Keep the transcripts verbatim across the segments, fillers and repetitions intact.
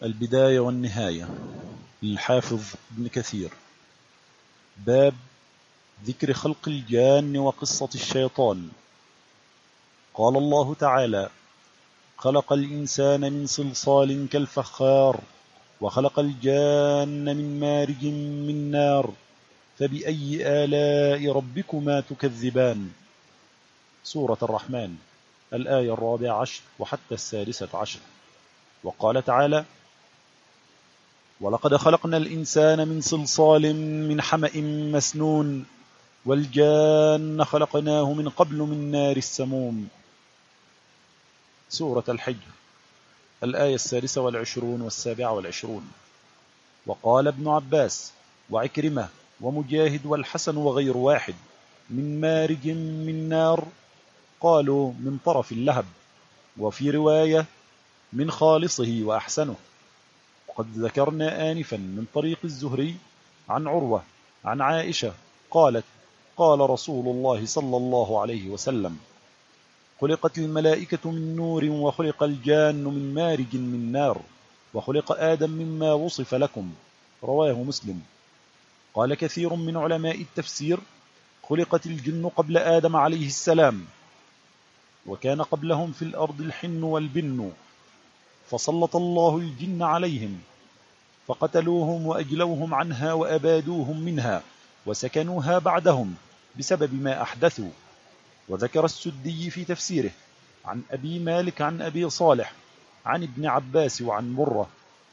البداية والنهاية للحافظ ابن كثير. باب ذكر خلق الجان وقصة الشيطان. قال الله تعالى: خلق الإنسان من صلصال كالفخار وخلق الجان من مارج من نار فبأي آلاء ربكما تكذبان. سورة الرحمن، الآية الرابعة عشر وحتى السادسة عشر. وقال تعالى: ولقد خلقنا الإنسان من صلصال من حمأ مسنون والجان خلقناه من قبل من نار السموم. سورة الحجر، الآية السادسة والعشرون والسابعة والعشرون. وقال ابن عباس وعكرمة ومجاهد والحسن وغير واحد: من مارج من نار، قالوا من طرف اللهب، وفي رواية من خالصه وأحسنه. وقد ذكرنا آنفا من طريق الزهري عن عروة عن عائشة قالت: قال رسول الله صلى الله عليه وسلم: خلقت الملائكة من نور وخلق الجان من مارج من نار وخلق آدم مما وصف لكم. رواه مسلم. قال كثير من علماء التفسير: خلقت الجن قبل آدم عليه السلام، وكان قبلهم في الأرض الحن والبن، فسلط الله الجن عليهم فقتلوهم وأجلوهم عنها وأبادوهم منها وسكنوها بعدهم بسبب ما أحدثوا. وذكر السدي في تفسيره عن أبي مالك عن أبي صالح عن ابن عباس وعن مرة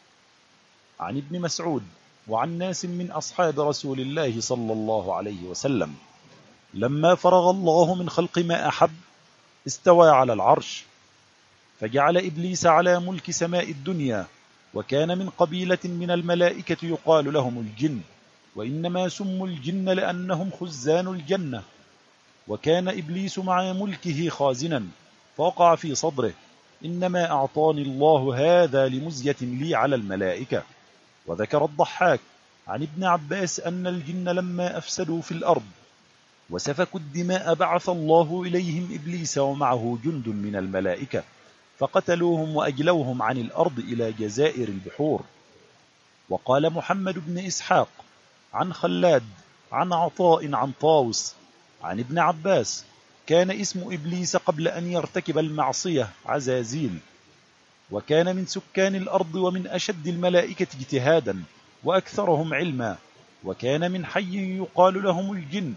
عن ابن مسعود وعن ناس من أصحاب رسول الله صلى الله عليه وسلم: لما فرغ الله من خلق ما أحب استوى على العرش، فجعل إبليس على ملك سماء الدنيا، وكان من قبيلة من الملائكة يقال لهم الجن، وإنما سموا الجن لأنهم خزان الجنة. وكان إبليس مع ملكه خازنا، فوقع في صدره: إنما أعطاني الله هذا لمزية لي على الملائكة. وذكر الضحاك عن ابن عباس أن الجن لما أفسدوا في الأرض وسفكوا الدماء بعث الله إليهم إبليس ومعه جند من الملائكة فقتلوهم وأجلوهم عن الأرض إلى جزائر البحور. وقال محمد بن إسحاق عن خلاد عن عطاء عن طاوس عن ابن عباس: كان اسم إبليس قبل أن يرتكب المعصية عزازيل، وكان من سكان الأرض ومن أشد الملائكة اجتهادا وأكثرهم علما، وكان من حي يقال لهم الجن.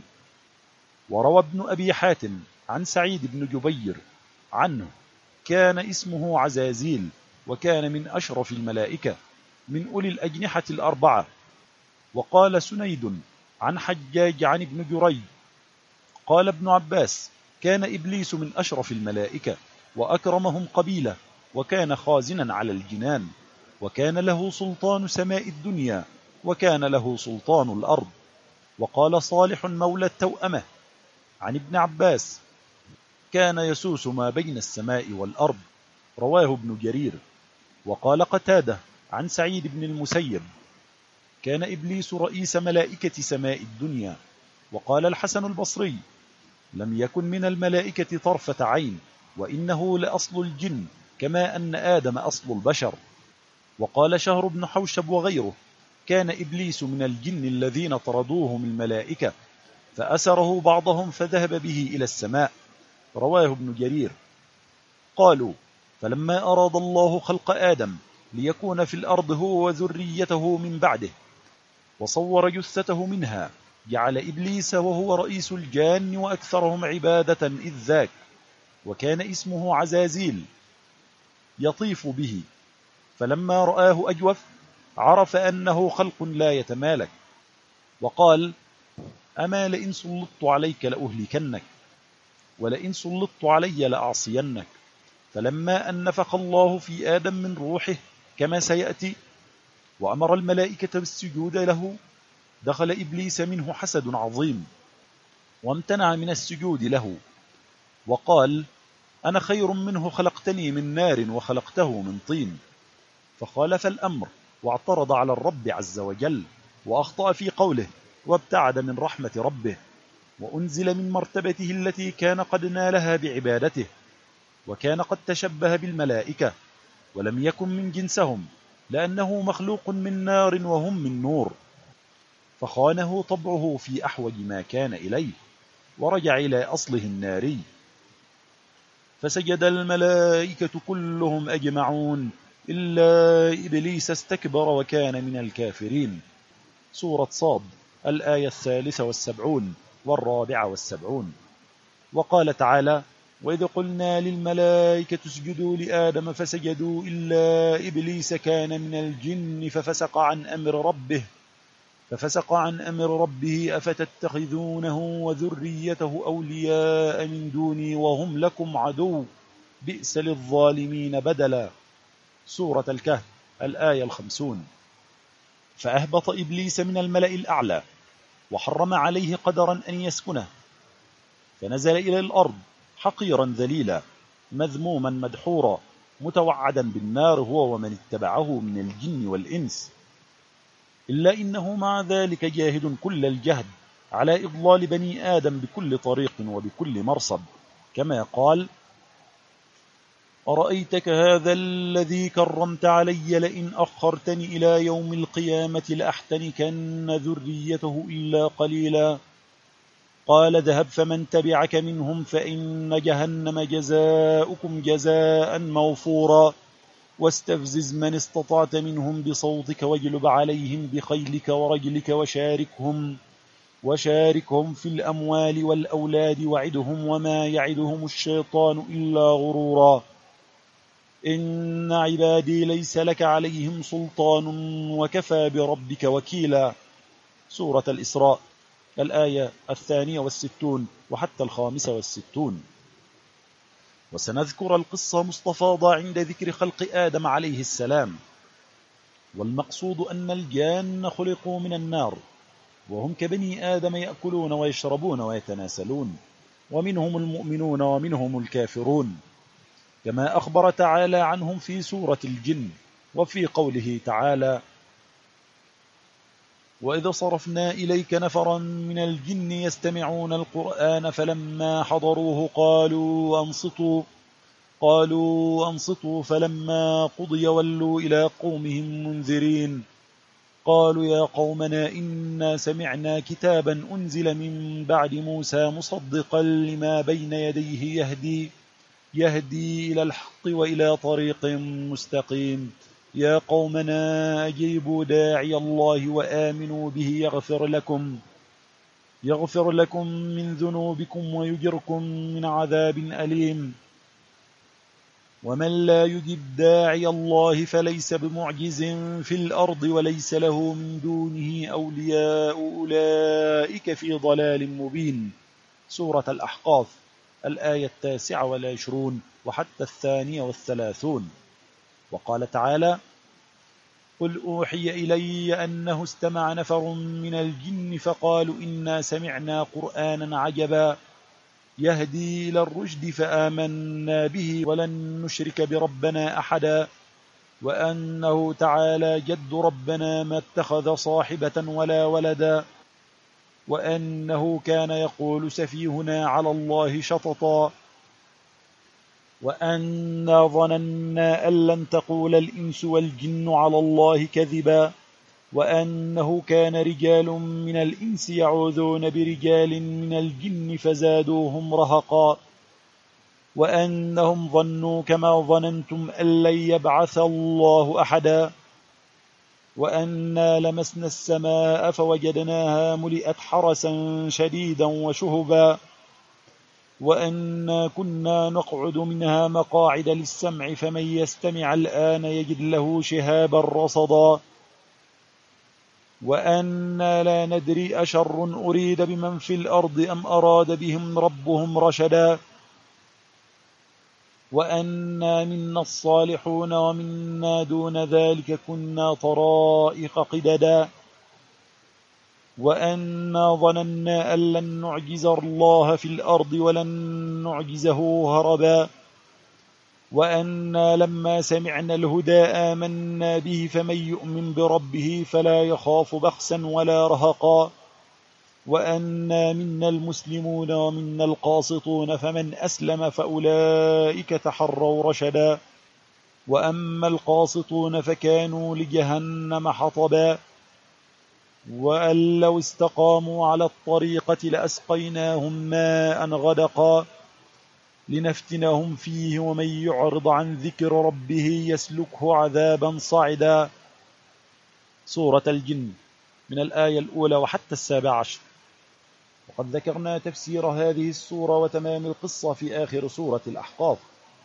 وروى ابن أبي حاتم عن سعيد بن جبير عنه: كان اسمه عزازيل، وكان من أشرف الملائكة من أولي الأجنحة الأربعة. وقال سنيد عن حجاج عن ابن جريج قال ابن عباس: كان إبليس من أشرف الملائكة وأكرمهم قبيلة، وكان خازنا على الجنان، وكان له سلطان سماء الدنيا، وكان له سلطان الأرض. وقال صالح مولى التوأمة عن ابن عباس: كان يسوس ما بين السماء والأرض. رواه ابن جرير. وقال قتادة عن سعيد بن المسيب: كان إبليس رئيس ملائكة سماء الدنيا. وقال الحسن البصري: لم يكن من الملائكة طرفة عين، وإنه لأصل الجن كما أن آدم أصل البشر. وقال شهر بن حوشب وغيره: كان إبليس من الجن الذين طردوهم الملائكة فأسره بعضهم فذهب به إلى السماء. رواه ابن جرير. قالوا: فلما أراد الله خلق آدم ليكون في الأرض هو وذريته من بعده وصور جثته منها، جعل إبليس وهو رئيس الجان وأكثرهم عبادة إذ ذاك، وكان اسمه عزازيل يطيف به، فلما رآه أجوف عرف أنه خلق لا يتمالك، وقال: أما لئن سلطت عليك لأهلكنك، ولئن سلطت علي لأعصينك. فلما أن نفخ الله في آدم من روحه كما سيأتي وأمر الملائكة بالسجود له، دخل إبليس منه حسد عظيم وامتنع من السجود له، وقال: أنا خير منه، خلقتني من نار وخلقته من طين. فخالف الأمر واعترض على الرب عز وجل، وأخطأ في قوله، وابتعد من رحمة ربه، وأنزل من مرتبته التي كان قد نالها بعبادته، وكان قد تشبه بالملائكة ولم يكن من جنسهم، لأنه مخلوق من نار وهم من نور، فخانه طبعه في أحوج ما كان إليه، ورجع إلى أصله الناري. فسجد الملائكة كلهم أجمعون إلا إبليس استكبر وكان من الكافرين. سورة صاد الآية الثالثة والسبعون والرابعة والسبعون. وقال تعالى: وإذ قلنا للملائكة اسجدوا لآدم فسجدوا إلا إبليس كان من الجن ففسق عن أمر ربه ففسق عن أمر ربه أفتتخذونه وذريته أولياء من دوني وهم لكم عدو بئس للظالمين بدلا. سورة الكهف الآية الخمسون. فأهبط إبليس من الملأ الأعلى وحرم عليه قدرا أن يسكنه، فنزل إلى الأرض حقيرا ذليلا مذموما مدحورا متوعدا بالنار هو ومن اتبعه من الجن والإنس، إلا إنه مع ذلك جاهد كل الجهد على إضلال بني آدم بكل طريق وبكل مرصد، كما قال: أرأيتك هذا الذي كرمت علي لئن أخرتني إلى يوم القيامة لأحتنكن ذريته إلا قليلا. قال: اذهب فمن تبعك منهم فإن جهنم جزاؤكم جزاء موفورا واستفزز من استطعت منهم بصوتك واجلب عليهم بخيلك ورجلك وشاركهم وشاركهم في الأموال والأولاد وعدهم وما يعدهم الشيطان إلا غرورا. إن عبادي ليس لك عليهم سلطان وكفى بربك وكيلا. سورة الإسراء الآية الثانية والستون وحتى الخامسة والستون. وسنذكر القصة مستفاضة عند ذكر خلق آدم عليه السلام، والمقصود أن الجان خلقوا من النار، وهم كبني آدم يأكلون ويشربون ويتناسلون، ومنهم المؤمنون ومنهم الكافرون، كما أخبر تعالى عنهم في سورة الجن وفي قوله تعالى: وإذا صرفنا إليك نفرا من الجن يستمعون القرآن فلما حضروه قالوا أنصتوا قالوا أنصتوا فلما قضي ولوا إلى قومهم منذرين قالوا يا قومنا إنا سمعنا كتابا أنزل من بعد موسى مصدقا لما بين يديه يهدي يهدي إلى الحق وإلى طريق مستقيم يا قومنا أجيبوا داعي الله وآمنوا به يغفر لكم يغفر لكم من ذنوبكم ويجركم من عذاب أليم ومن لا يجب داعي الله فليس بمعجز في الأرض وليس له من دونه أولياء أولئك في ضلال مبين. سورة الأحقاف الآية التاسعة والعشرون وحتى الثانية والثلاثون. وقال تعالى: قل أوحي إلي أنه استمع نفر من الجن فقالوا إنا سمعنا قرآنا عجبا يهدي إلى الرشد فآمنا به ولن نشرك بربنا أحدا وأنه تعالى جد ربنا ما اتخذ صاحبة ولا ولدا وأنه كان يقول سفيهنا على الله شططا وأنا ظننا أن لن تقول الإنس والجن على الله كذبا وأنه كان رجال من الإنس يعوذون برجال من الجن فزادوهم رهقا وأنهم ظنوا كما ظننتم أن لن يبعث الله أحدا وأنا لمسنا السماء فوجدناها ملئت حرسا شديدا وشهبا وأنا كنا نقعد منها مقاعد للسمع فمن يستمع الآن يجد له شهابا رصدا وأنا لا ندري أشر أريد بمن في الأرض أم أراد بهم ربهم رشدا وأنا منا الصالحون ومنا دون ذلك كنا طرائق قددا وأنا ظننا أن لن نعجز الله في الأرض ولن نعجزه هربا وأنا لما سمعنا الهدى آمنا به فمن يؤمن بربه فلا يخاف بخسا ولا رهقا وأنا منا المسلمون ومنا القاسطون فمن أسلم فأولئك تحروا رشدا وأما القاسطون فكانوا لجهنم حطبا وأن لو استقاموا على الطريقة لأسقيناهم ماء غدقا لنفتنهم فيه ومن يعرض عن ذكر ربه يسلكه عذابا صعدا. سورة الجن من الآية الأولى وحتى السابع عشر. وقد ذكرنا تفسير هذه السورة وتمام القصة في آخر سورة الأحقاف،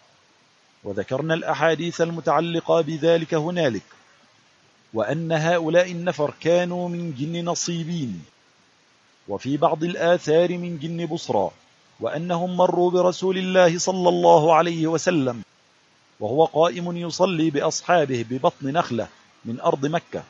وذكرنا الأحاديث المتعلقة بذلك هنالك، وأن هؤلاء النفر كانوا من جن نصيبين، وفي بعض الآثار من جن بصرى، وأنهم مروا برسول الله صلى الله عليه وسلم وهو قائم يصلي بأصحابه ببطن نخلة من أرض مكة،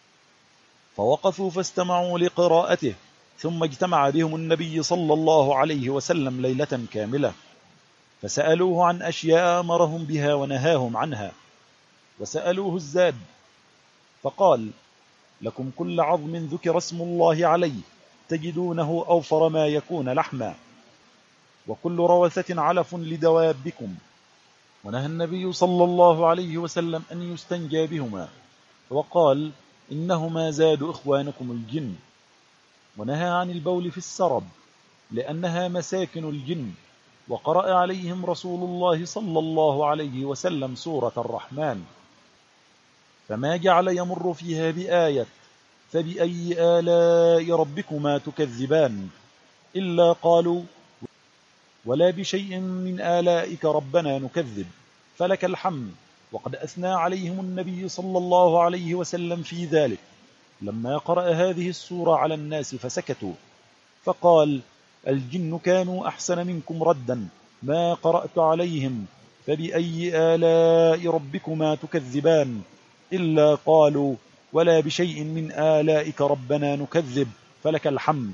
فوقفوا فاستمعوا لقراءته، ثم اجتمع بهم النبي صلى الله عليه وسلم ليلة كاملة، فسألوه عن أشياء أمرهم بها ونهاهم عنها، وسألوه الزاد فقال: لكم كل عظم ذكر اسم الله عليه تجدونه أوفر ما يكون لحما، وكل روثة علف لدوابكم. ونهى النبي صلى الله عليه وسلم أن يستنجى بهما، وقال: إنهما زاد إخوانكم الجن. ونهى عن البول في السرب لأنها مساكن الجن، وقرأ عليهم رسول الله صلى الله عليه وسلم سورة الرحمن، فما جعل يمر فيها بآية فبأي آلاء ربكما تكذبان إلا قالوا ولا بشيء من آلائك ربنا نكذب فلك الحمد. وقد أثنى عليهم النبي صلى الله عليه وسلم في ذلك لما قرأ هذه السورة على الناس فسكتوا، فقال: الجن كانوا أحسن منكم ردا ما قرأت عليهم فبأي آلاء ربكما تكذبان إلا قالوا ولا بشيء من آلائك ربنا نكذب فلك الحمد.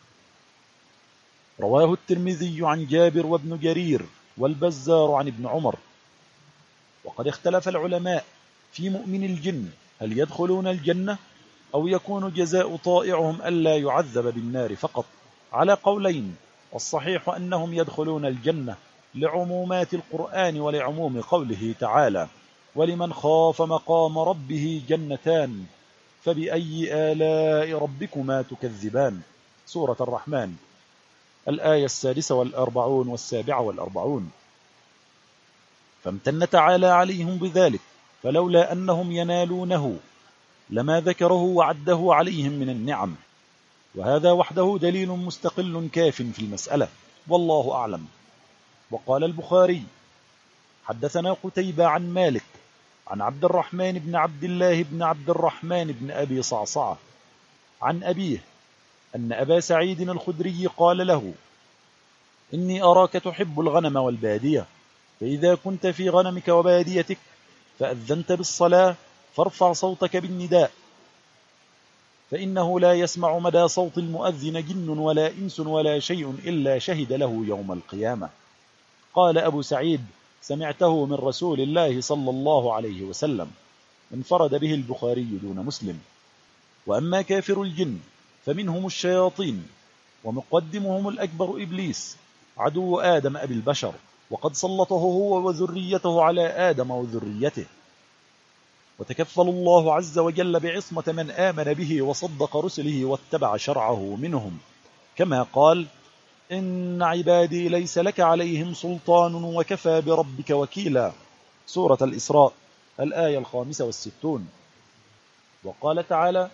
رواه الترمذي عن جابر وابن جرير والبزار عن ابن عمر. وقد اختلف العلماء في مؤمن الجن هل يدخلون الجنة أو يكون جزاء طائعهم ألا يعذب بالنار فقط، على قولين، والصحيح أنهم يدخلون الجنة لعمومات القرآن ولعموم قوله تعالى: ولمن خاف مقام ربه جنتان فبأي آلاء ربكما تكذبان. سورة الرحمن الآية السادسة والأربعون والسابعة والأربعون. فامتن تعالى عليهم بذلك، فلولا أنهم ينالونه لما ذكره وعده عليهم من النعم، وهذا وحده دليل مستقل كاف في المسألة، والله أعلم. وقال البخاري: حدثنا قتيبة عن مالك عن عبد الرحمن بن عبد الله بن عبد الرحمن بن أبي صعصعة عن أبيه أن أبا سعيد الخدري قال له: إني أراك تحب الغنم والبادية، فإذا كنت في غنمك وباديتك فأذنت بالصلاة فارفع صوتك بالنداء، فإنه لا يسمع مدى صوت المؤذن جن ولا إنس ولا شيء إلا شهد له يوم القيامة. قال أبو سعيد: سمعته من رسول الله صلى الله عليه وسلم. انفرد به البخاري دون مسلم. وأما كافر الجن فمنهم الشياطين، ومقدمهم الأكبر إبليس عدو آدم أبي البشر، وقد سلطه هو وذريته على آدم وذريته، وتكفل الله عز وجل بعصمة من آمن به وصدق رسله واتبع شرعه منهم، كما قال: إن عبادي ليس لك عليهم سلطان وكفى بربك وكيلا. سورة الإسراء الآية الخامسة والستون. وقال تعالى: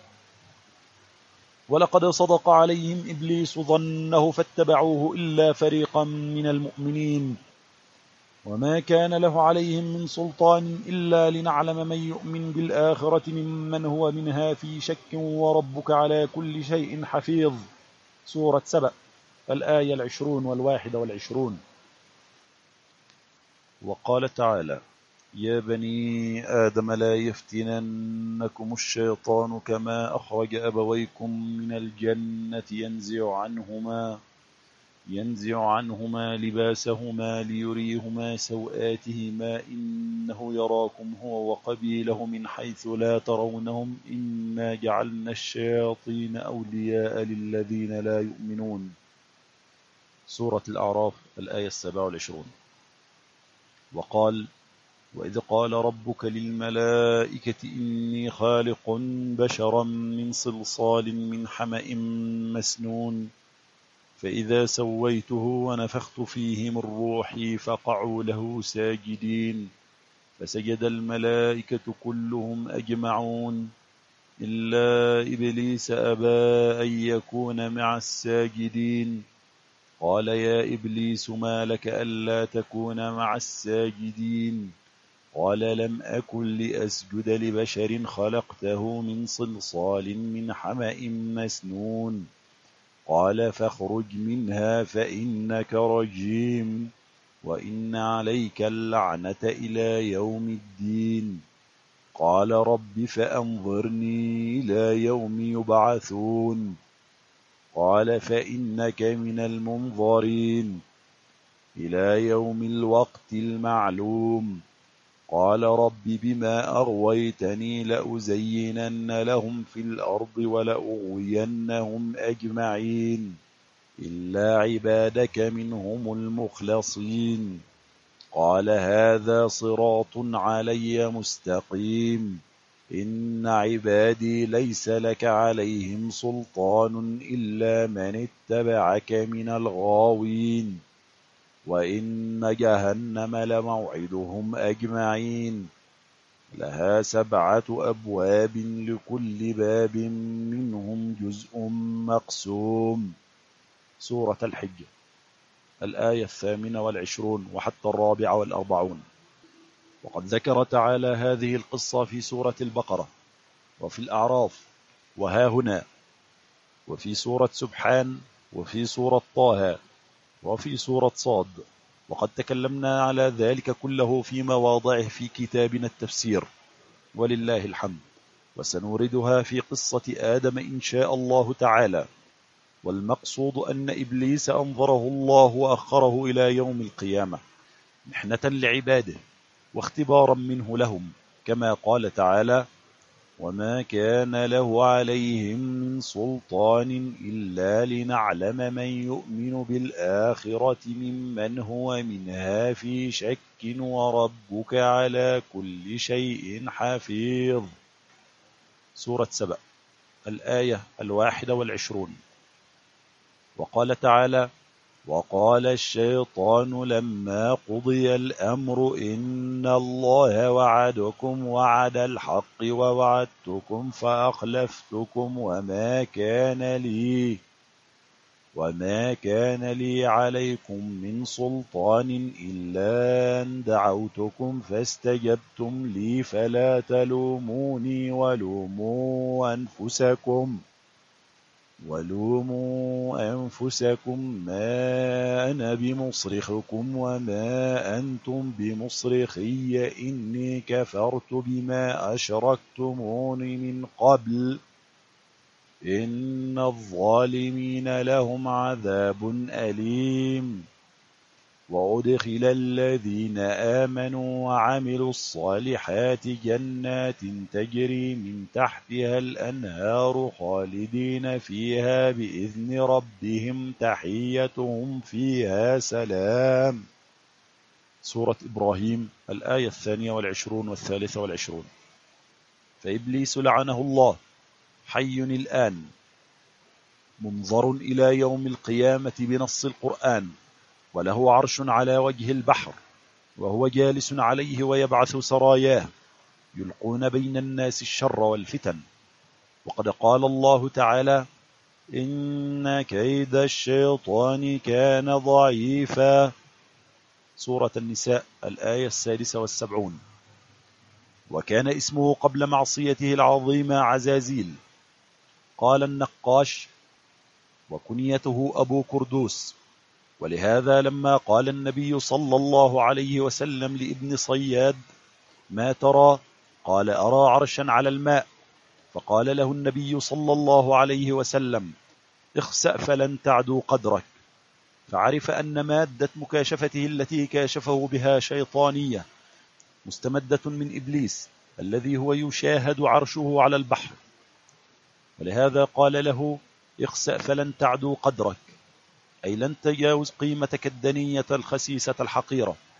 ولقد صدق عليهم إبليس ظنه فاتبعوه إلا فريقا من المؤمنين وما كان له عليهم من سلطان إلا لنعلم من يؤمن بالآخرة ممن هو منها في شك وربك على كل شيء حفيظ. سورة سبأ الآية العشرون والواحدة والعشرون. وقال تعالى: يا بني آدم لا يفتننكم الشيطان كما أخرج أبويكم من الجنة ينزع عنهما ينزع عنهما لباسهما ليريهما سوآتهما إنه يراكم هو وقبيله من حيث لا ترونهم إنا جعلنا الشياطين أولياء للذين لا يؤمنون. سورة الأعراف الآية السابعة والعشرون. وقال: وإذ قال ربك للملائكة إني خالق بشرا من صلصال من حمأ مسنون فإذا سويته ونفخت فيه من روحي فقعوا له ساجدين فسجد الملائكة كلهم أجمعون إلا إبليس أبى أن يكون مع الساجدين قال يا إبليس ما لك ألا تكون مع الساجدين قال لم أكن لأسجد لبشر خلقته من صلصال من حمأ مسنون قال فاخرج منها فإنك رجيم وإن عليك اللعنة إلى يوم الدين قال رب فأنظرني إلى يوم يبعثون قال فإنك من المنظرين إلى يوم الوقت المعلوم قال رب بما أغويتني لأزينن لهم في الأرض ولأغوينهم أجمعين إلا عبادك منهم المخلصين قال هذا صراط علي مستقيم إن عبادي ليس لك عليهم سلطان إلا من اتبعك من الغاوين وإن جهنم لموعدهم أجمعين لها سبعة أبواب لكل باب منهم جزء مقسوم. سورة الحج الآية الثامنة والعشرون وحتى الرابعة والأربعون. وقد ذكر تعالى هذه القصة في سورة البقرة وفي الأعراف وها هنا وفي سورة سبحان وفي سورة طه وفي سورة صاد، وقد تكلمنا على ذلك كله في مواضعه في كتابنا التفسير ولله الحمد، وسنوردها في قصة آدم إن شاء الله تعالى. والمقصود أن إبليس أنظره الله وأخره إلى يوم القيامة محنة لعباده واختبارا منه لهم، كما قال تعالى وما كان له عليهم من سلطان إلا لنعلم من يؤمن بالآخرة ممن هو منها في شك وربك على كل شيء حفيظ. سورة سبأ الآية الواحدة والعشرون. وقال تعالى وقال الشيطان لما قضي الأمر إن الله وعدكم وعد الحق ووعدتكم فأخلفتكم وما كان لي وما كان لي عليكم من سلطان إلا أن دعوتكم فاستجبتم لي فلا تلوموني ولوموا أنفسكم ولوموا أنفسكم ما أنا بمصرخكم وما أنتم بمصرخي إني كفرت بما أشركتمون من قبل إن الظالمين لهم عذاب أليم. وأدخل الذين آمنوا وعملوا الصالحات جنات تجري من تحتها الأنهار خالدين فيها بإذن ربهم تحيتهم فيها سلام. سورة إبراهيم الآية الثانية والعشرون والثالثة والعشرون. فإبليس لعنه الله حي الآن منظر إلى يوم القيامة بنص القرآن، وله عرش على وجه البحر وهو جالس عليه ويبعث سراياه يلقون بين الناس الشر والفتن. وقد قال الله تعالى إن كيد الشيطان كان ضعيفا. سورة النساء الآية السادسة والسبعون. وكان اسمه قبل معصيته العظيمة عزازيل. قال النقاش وكنيته أبو كردوس. ولهذا لما قال النبي صلى الله عليه وسلم لابن صياد ما ترى؟ قال أرى عرشا على الماء. فقال له النبي صلى الله عليه وسلم اخسأ فلن تعدو قدرك. فعرف أن مادة مكاشفته التي كاشفه بها شيطانية مستمدة من إبليس الذي هو يشاهد عرشه على البحر، ولهذا قال له اخسأ فلن تعدو قدرك، أي لن تجاوز قيمتك الدنية الخسيسة الحقيرة.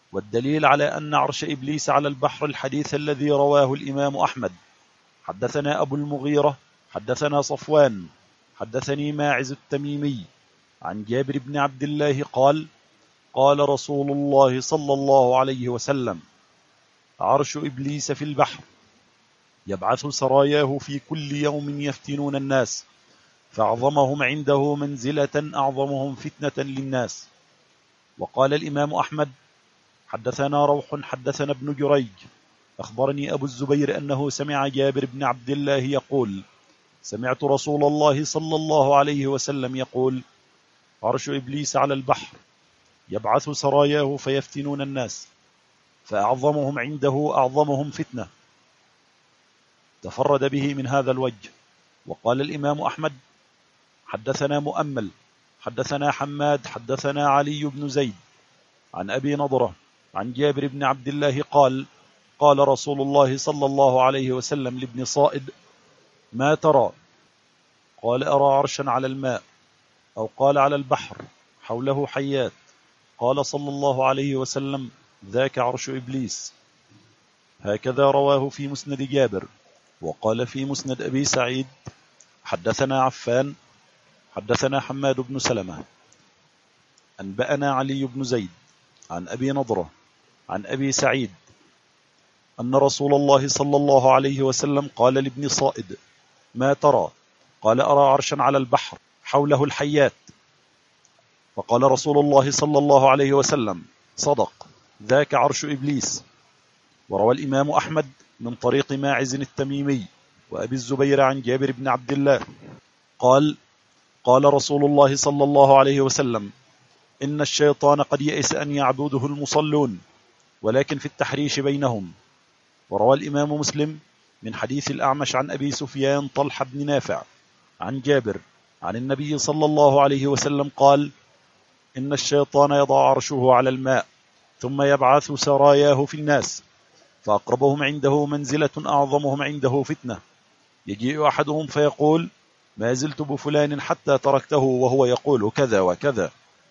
والدليل على أن عرش إبليس على البحر الحديث الذي رواه الإمام أحمد. حدثنا أبو المغيرة حدثنا صفوان حدثني ماعز التميمي عن جابر بن عبد الله قال قال رسول الله صلى الله عليه وسلم: عرش إبليس في البحر، يبعث سراياه في كل يوم يفتنون الناس، فأعظمهم عنده منزلة أعظمهم فتنة للناس. وقال الإمام أحمد: حدثنا روح حدثنا ابن جريج أخبرني أبو الزبير أنه سمع جابر بن عبد الله يقول: سمعت رسول الله صلى الله عليه وسلم يقول: عرش إبليس على البحر، يبعث سراياه فيفتنون الناس، فأعظمهم عنده أعظمهم فتنة. تفرد به من هذا الوجه. وقال الإمام أحمد: حدثنا مؤمل حدثنا حماد حدثنا علي بن زيد عن أبي نضرة عن جابر بن عبد الله قال: قال رسول الله صلى الله عليه وسلم لابن صائد: ما ترى؟ قال: أرى عرشا على الماء، أو قال على البحر، حوله حيات. قال صلى الله عليه وسلم: ذاك عرش إبليس. هكذا رواه في مسند جابر. وقال في مسند أبي سعيد: حدثنا عفان حدثنا حماد بن سلمة أنبأنا علي بن زيد عن أبي نضرة عن أبي سعيد أن رسول الله صلى الله عليه وسلم قال لابن صائد: ما ترى؟ قال: أرى عرشا على البحر، حوله الحيات. فقال رسول الله صلى الله عليه وسلم: صدق، ذاك عرش إبليس. وروى الإمام أحمد من طريق ماعز التميمي وأبي الزبير عن جابر بن عبد الله قال: قال رسول الله صلى الله عليه وسلم: إن الشيطان قد يئس أن يعبده المصلون، ولكن في التحريش بينهم. وروى الإمام مسلم من حديث الأعمش عن أبي سفيان طلحة بن نافع عن جابر عن النبي صلى الله عليه وسلم قال: إن الشيطان يضع عرشه على الماء، ثم يبعث سراياه في الناس، فأقربهم عنده منزلة أعظمهم عنده فتنة. يجيء أحدهم فيقول: ما زلت بفلان حتى تركته وهو يقول كذا وكذا.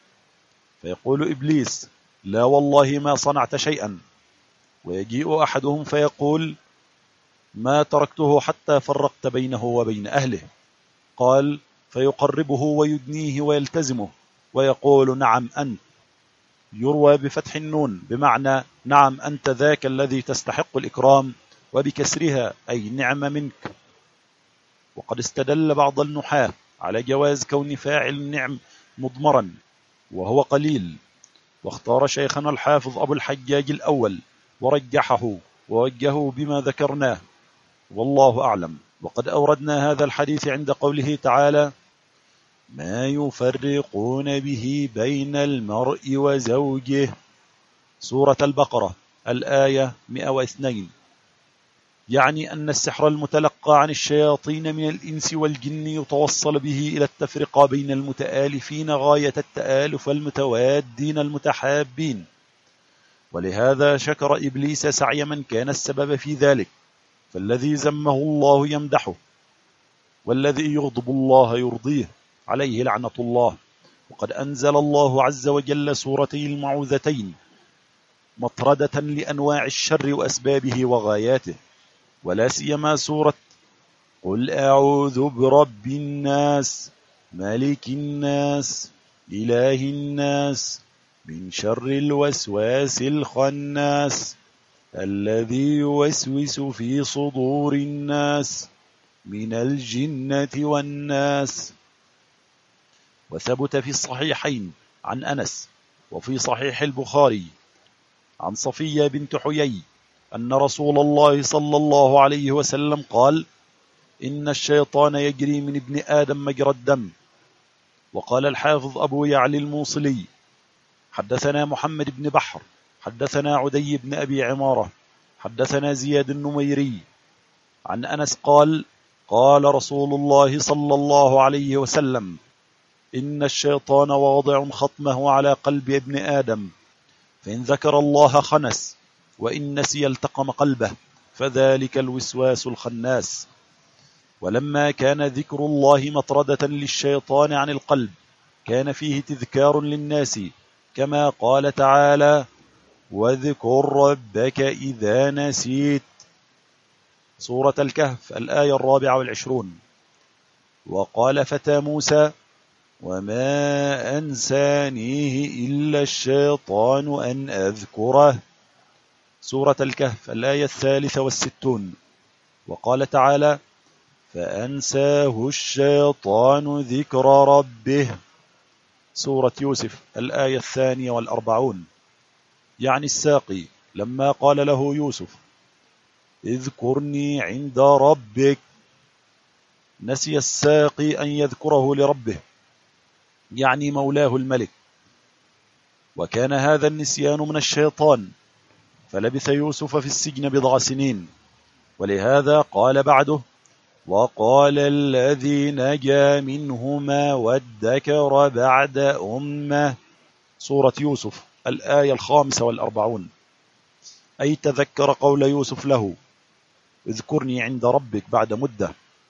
فيقول إبليس: لا والله ما صنعت شيئا. ويجيء أحدهم فيقول: ما تركته حتى فرقت بينه وبين أهله. قال: فيقربه ويدنيه ويلتزمه ويقول: نعم أنت. يروى بفتح النون بمعنى نعم أنت ذاك الذي تستحق الإكرام، وبكسرها أي نعم منك. وقد استدل بعض النحاة على جواز كون فاعل النعم مضمرا، وهو قليل. واختار شيخنا الحافظ أبو الحجاج الأول ورجحه ووجهه بما ذكرناه، والله أعلم. وقد أوردنا هذا الحديث عند قوله تعالى: ما يفرقون به بين المرء وزوجه، سورة البقرة الآية مئة واثنين. يعني أن السحر المتلقى عن الشياطين من الإنس والجن يتوصل به إلى التفرقة بين المتآلفين غاية التآلف والمتوادين المتحابين. ولهذا شكر إبليس سعي من كان السبب في ذلك، فالذي ذمه الله يمدحه، والذي يغضب الله يرضيه، عليه لعنة الله. وقد أنزل الله عز وجل سورتي المعوذتين مطردة لأنواع الشر وأسبابه وغاياته، ولا سيما سورة قل أعوذ برب الناس ملك الناس إله الناس من شر الوسواس الخناس الذي يوسوس في صدور الناس من الجنة والناس. وثبت في الصحيحين عن أنس وفي صحيح البخاري عن صفية بنت حيي أن رسول الله صلى الله عليه وسلم قال: إن الشيطان يجري من ابن آدم مجرى الدم. وقال الحافظ أبو يعلي الموصلي: حدثنا محمد بن بحر حدثنا عدي بن أبي عمارة حدثنا زياد النميري عن أنس قال: قال رسول الله صلى الله عليه وسلم: إن الشيطان واضع خطمه على قلب ابن آدم، فإن ذكر الله خنس، وإن نسي التقم قلبه، فذلك الوسواس الخناس. ولما كان ذكر الله مطردة للشيطان عن القلب، كان فيه تذكار للناس، كما قال تعالى: واذكر ربك إذا نسيت. سورة الكهف الآية الرابعة والعشرون. وقال فتى موسى وما أنسانيه إلا الشيطان أن أذكره. سورة الكهف الآية الثالثة والستون. وقال تعالى فأنساه الشيطان ذكر ربه. سورة يوسف الآية الثانية والأربعون. يعني الساقي لما قال له يوسف اذكرني عند ربك، نسي الساقي أن يذكره لربه، يعني مولاه الملك، وكان هذا النسيان من الشيطان، فلبث يوسف في السجن بضع سنين. ولهذا قال بعده وقال الذي نجا منهما وادكر بعد أمه. سورة يوسف الآية الخامسة والأربعون. أي تذكر قول يوسف له اذكرني عند ربك بعد مدة،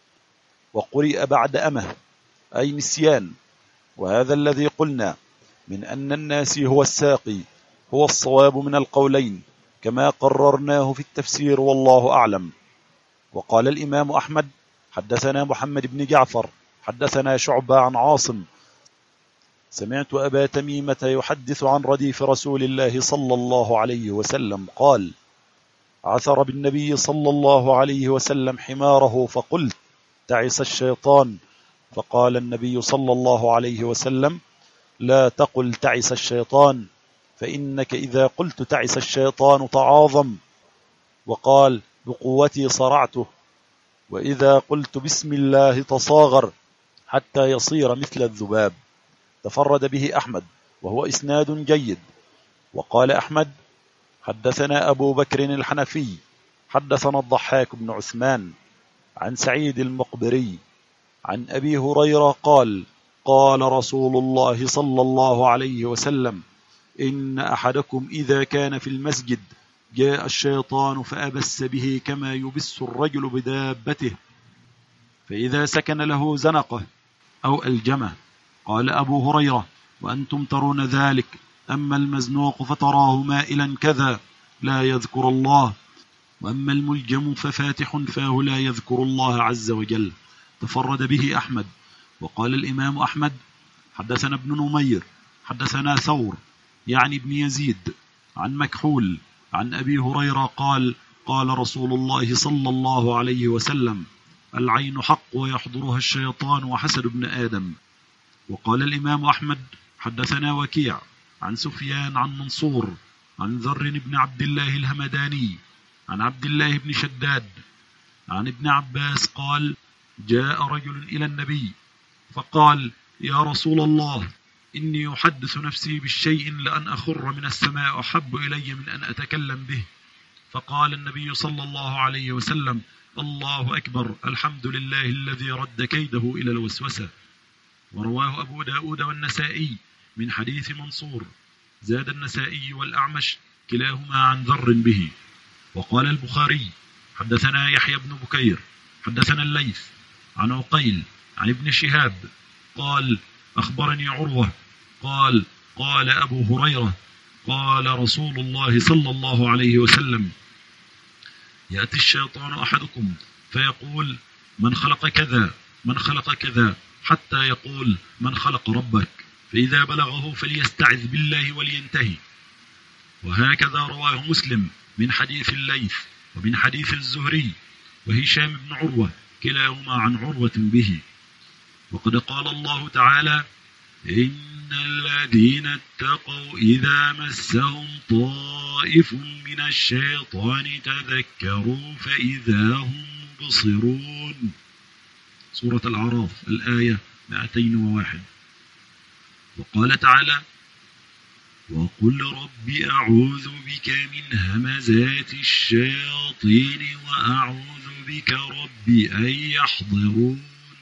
وقرئ بعد أمه أي نسيان. وهذا الذي قلنا من أن الناسي هو الساقي هو الصواب من القولين كما قررناه في التفسير، والله أعلم. وقال الإمام أحمد حدثنا محمد بن جعفر حدثنا شعبة عن عاصم سمعت أبا تميمة يحدث عن رديف رسول الله صلى الله عليه وسلم قال عثر بالنبي صلى الله عليه وسلم حماره فقلت تعس الشيطان، فقال النبي صلى الله عليه وسلم لا تقل تعس الشيطان، فإنك إذا قلت تعس الشيطان تعاظم، وقال بقوتي صرعته، وإذا قلت بسم الله تصاغر حتى يصير مثل الذباب. تفرد به أحمد وهو إسناد جيد. وقال أحمد حدثنا أبو بكر الحنفي حدثنا الضحاك بن عثمان عن سعيد المقبري عن أبي هريرة قال قال رسول الله صلى الله عليه وسلم إن أحدكم إذا كان في المسجد جاء الشيطان فأبس به كما يبس الرجل بدابته، فإذا سكن له زنقه أو ألجمه. قال أبو هريرة وأنتم ترون ذلك، أما المزنوق فتراه مائلا كذا لا يذكر الله، وأما الملجم ففاتح فاه لا يذكر الله عز وجل. تفرد به أحمد. وقال الإمام أحمد حدثنا ابن نمير حدثنا ثور يعني ابن يزيد عن مكحول عن أبي هريرة قال قال رسول الله صلى الله عليه وسلم العين حق ويحضرها الشيطان وحسد ابن آدم. وقال الإمام أحمد حدثنا وكيع عن سفيان عن منصور عن ذر بن عبد الله الهمداني عن عبد الله بن شداد عن ابن عباس قال جاء رجل إلى النبي فقال يا رسول الله إني أحدث نفسي بالشيء لأن أخر من السماء أحب إلي من أن أتكلم به. فقال النبي صلى الله عليه وسلم الله أكبر، الحمد لله الذي رد كيده إلى الوسوسة. ورواه أبو داود والنسائي من حديث منصور، زاد النسائي والأعمش كلاهما عن ذر به. وقال البخاري حدثنا يحيى بن بكير حدثنا الليث عن عقيل عن ابن شهاب قال أخبرني عروة قال قال أبو هريرة قال رسول الله صلى الله عليه وسلم يأتي الشيطان أحدكم فيقول من خلق كذا من خلق كذا حتى يقول من خلق ربك، فإذا بلغه فليستعذ بالله ولينتهي. وهكذا رواه مسلم من حديث الليث ومن حديث الزهري وهشام بن عروة كلاهما عن عروة به. وقد قال الله تعالى إن الذين اتقوا إذا مسهم طائف من الشيطان تذكروا فإذا هم مبصرون. سورة الأعراف الآية مئتين وواحد. وقال تعالى وقل رب أعوذ بك من همزات الشياطين وأعوذ بك رب أن يحضرون.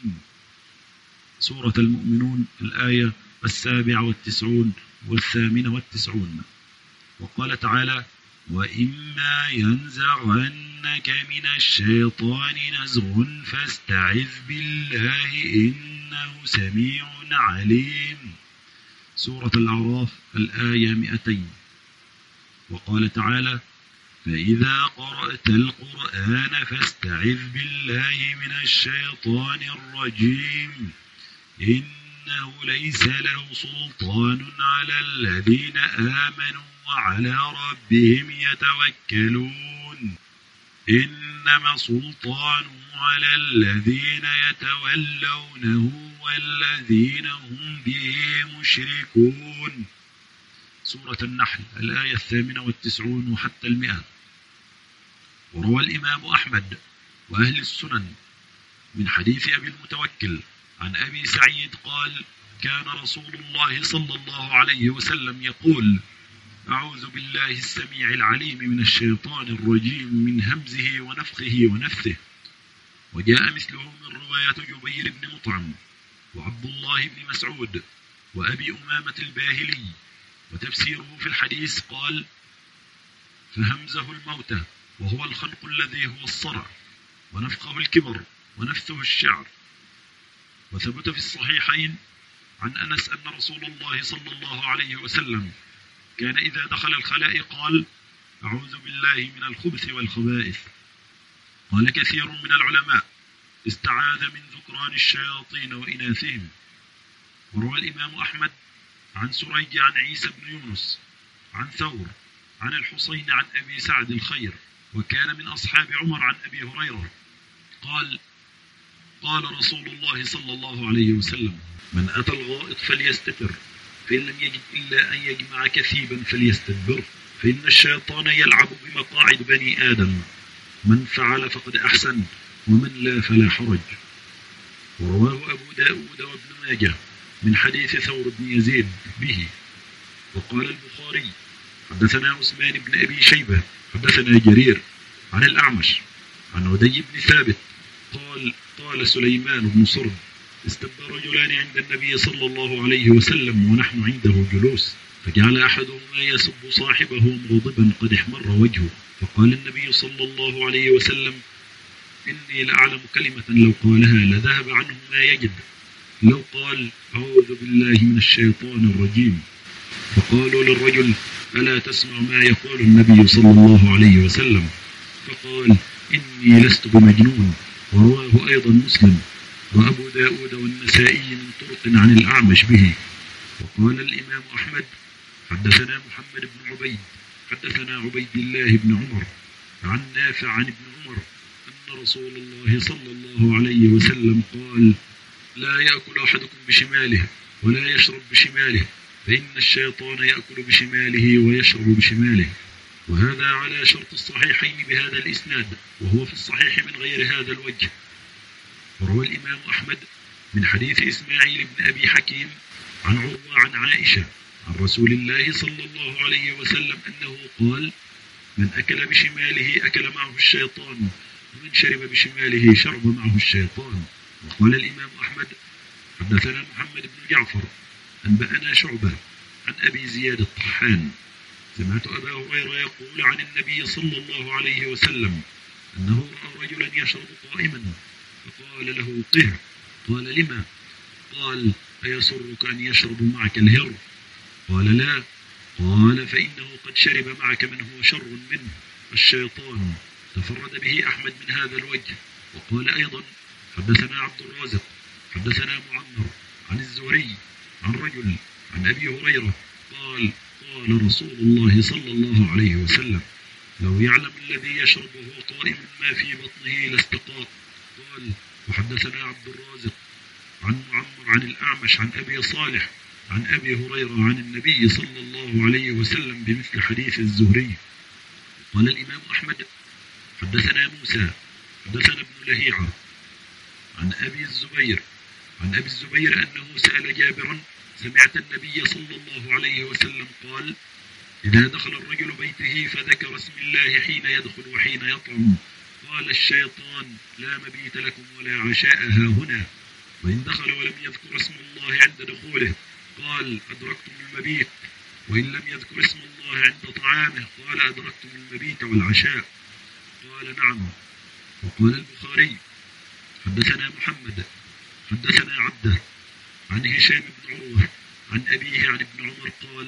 سورة المؤمنون الآية السابعة والتسعون والثامنة والتسعون. وقال تعالى وإما ينزغنك من الشيطان نزغ فاستعذ بالله إنه سميع عليم. سورة الأعراف الآية مئتين. وقال تعالى: فإذا قرأت القرآن فاستعذ بالله من الشيطان الرجيم إنه ليس له سلطان على الذين آمنوا وعلى ربهم يتوكلون إنما سلطانه على الذين يتولونه والذين هم به مشركون. سورة النحل الآية الثامنة والتسعون وحتى المئة. وروى الإمام أحمد وأهل السنن من حديث أبي المتوكل عن أبي سعيد قال: كان رسول الله صلى الله عليه وسلم يقول: أعوذ بالله السميع العليم من الشيطان الرجيم من همزه ونفخه ونفثه. وجاء مثله من رواية جبير بن مطعم وعبد الله بن مسعود وأبي أمامة الباهلي. وتفسيره في الحديث قال: فهمزه الموتى وهو الخنق الذي هو الصرع، ونفخه الكبر، ونفثه الشعر. وثبت في الصحيحين عن أنس أن رسول الله صلى الله عليه وسلم كان إذا دخل الخلاء قال: أعوذ بالله من الخبث والخبائث. قال كثير من العلماء: استعاذ من ذكران الشياطين وإناثهم. وروى الإمام أحمد عن سريج عن عيسى بن يونس عن ثور عن الحسين عن أبي سعد الخير، وكان من أصحاب عمر، عن أبي هريرة قال: قال رسول الله صلى الله عليه وسلم: من أتى الغائط فليستتر، فإن لم يجد إلا أن يجمع كثيبا فليستدبر، فإن الشيطان يلعب بمقاعد بني آدم، من فعل فقد أحسن، ومن لا فلا حرج. ورواه أبو داود وابن ماجه من حديث ثور بن يزيد به. وقال البخاري: حدثنا عثمان بن أبي شيبة حدثنا جرير عن الأعمش عن عدي بن ثابت قال: قال سليمان بن صرد: استبى رجلان عند النبي صلى الله عليه وسلم ونحن عنده جلوس، فجعل أحدهما يسب صاحبه مغضبا قد احمر وجهه، فقال النبي صلى الله عليه وسلم: إني لأعلم كلمة لو قالها لذهب عنه ما يجد، لو قال: أعوذ بالله من الشيطان الرجيم. فقالوا للرجل: ألا تسمع ما يقول النبي صلى الله عليه وسلم؟ فقال: إني لست بمجنون. ورواه أيضا مسلم وأبو داود والنسائي من طرق عن الأعمش به. وقال الإمام أحمد: حدثنا محمد بن عبيد حدثنا عبيد الله بن عمر عن نافع عن ابن عمر أن رسول الله صلى الله عليه وسلم قال: لا يأكل أحدكم بشماله ولا يشرب بشماله، فإن الشيطان يأكل بشماله ويشرب بشماله. وهذا على شرط الصحيحين بهذا الإسناد، وهو في الصحيح من غير هذا الوجه. وروى الإمام أحمد من حديث إسماعيل بن أبي حكيم عن عروة عن عائشة عن رسول الله صلى الله عليه وسلم أنه قال: من أكل بشماله أكل معه الشيطان، ومن شرب بشماله شرب معه الشيطان. وقال الإمام أحمد: حدثنا محمد بن جعفر أنبأنا شعبة عن أبي زياد الطحان سمعت أبا هريرة يقول عن النبي صلى الله عليه وسلم أنه رأى رجلا يشرب قائما، فقال له: قه. قال: لما؟ قال: أيسرك أن يشرب معك الهر؟ قال: لا. قال: فإنه قد شرب معك من هو شر منه، الشيطان. تفرد به أحمد من هذا الوجه. وقال أيضا: حدثنا عبد الرازق حدثنا معمر عن الزهري عن رجل عن أبي هريرة قال: قال رسول الله صلى الله عليه وسلم: لو يعلم الذي يشرب وهو قائم ما في بطنه لاستقاء. قال: وحدثنا عبد الرازق عن معمر عن الأعمش عن أبي صالح عن أبي هريرة عن النبي صلى الله عليه وسلم بمثل حديث الزهري. قال الإمام أحمد: حدثنا موسى حدثنا ابن لهيعة عن أبي الزبير عن أبي الزبير أنه سأل جابرا: سمعت النبي صلى الله عليه وسلم قال: إذا دخل الرجل بيته فذكر اسم الله حين يدخل وحين يطعم، قال الشيطان: لا مبيت لكم ولا عشاء ها هنا. وإن دخل ولم يذكر اسم الله عند دخوله قال: أدركتم المبيت. وإن لم يذكر اسم الله عند طعامه قال: أدركتم المبيت والعشاء. قال: نعم. وقال البخاري: حدثنا محمد حدثنا عبده عن هشام بن عروة عن أبيه عن ابن عمر قال: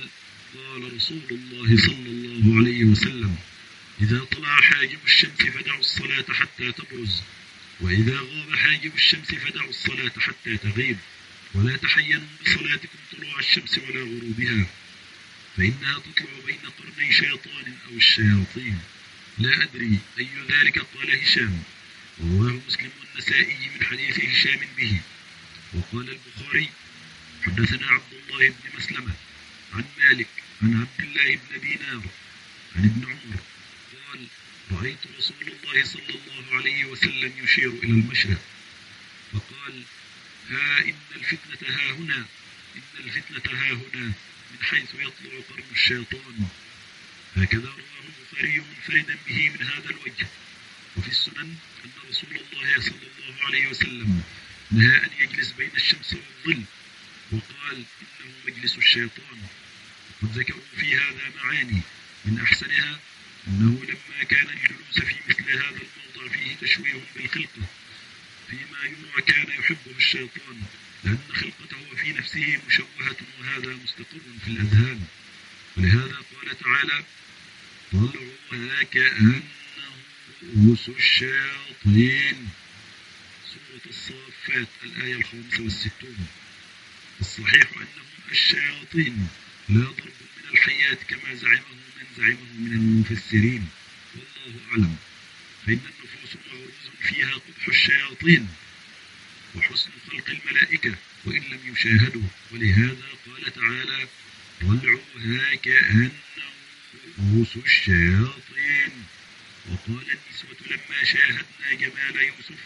قال رسول الله صلى الله عليه وسلم: إذا طلع حاجب الشمس فدعوا الصلاة حتى تبرز، وإذا غاب حاجب الشمس فدعوا الصلاة حتى تغيب، ولا تحينوا بصلاتكم طلوع الشمس ولا غروبها، فإنها تطلع بين قرني شيطان أو الشياطين. لا أدري أي ذلك قال هشام. رواه مسلم والنسائي من حديث هشام به. وقال البخاري: حدثنا عبد الله بن مسلمة عن مالك عن عبد الله بن دينار عن ابن عمر قال: رأيت رسول الله صلى الله عليه وسلم يشير إلى المشرق فقال: ها إن الفتنة ها هنا، إن الفتنة ها هنا، من حيث يطلع قرن الشيطان. هكذا رواه البخاري منفردا به من هذا الوجه. وفي السنن أن رسول الله صلى الله عليه وسلم نهى أن يجلس بين الشمس والظل، وقال: إنه مجلس الشيطان. وقد ذكروا في هذا معاني، من أحسنها أنه لما كان الجلوس في مثل هذا الموضع فيه تشويه بالخلقة، فيما يرى كان يحبه الشيطان، لأن خلقته في نفسه مشوهة، وهذا مستقر في الأذهان. ولهذا قال تعالى: طلعها كأنه رؤوس الشياطين. سورة الصافات الآية الخامسة والستون. الصحيح أنهم الشياطين، لا ضرب من الحيات كما زعمه من زعمه من المفسرين، والله أعلم. فإن النفوس مغروز فيها قبح الشياطين وحسن خلق الملائكة وإن لم يشاهدوا. ولهذا قال تعالى: طلعها كأنه رؤوس الشياطين. وقال النسوة لما شاهدنا جمال يوسف: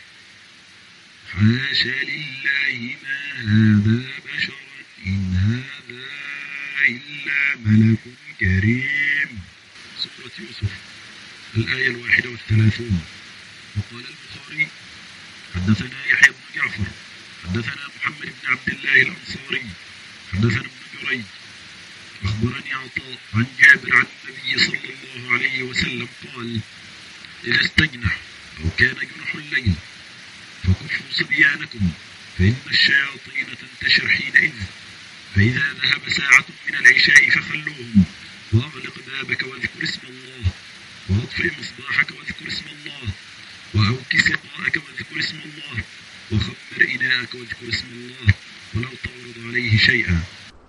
حاشا لله ما هذا بشرا إن هذا إلا ملك كريم. سورة يوسف الآية الواحدة والثلاثون. وقال البخاري: حدثنا يحيى بن جعفر حدثنا محمد بن عبد الله الأنصاري حدثنا ابن جريج أخبرني عطاء عن جابر عن النبي صلى الله عليه وسلم قال: إذا استجنح أو كان جنح الليل فكفوا صبيانكم، فإن الشياطين تنتشر حينئذ، فإذا ذهب ساعة من العشاء فخلوهم، وأغلق بابك واذكر اسم الله، وأطفئ مصباحك واذكر اسم الله، وأوك سقاءك واذكر اسم الله، وخمر إناءك واذكر اسم الله، ولو تعرض عليه شيئا.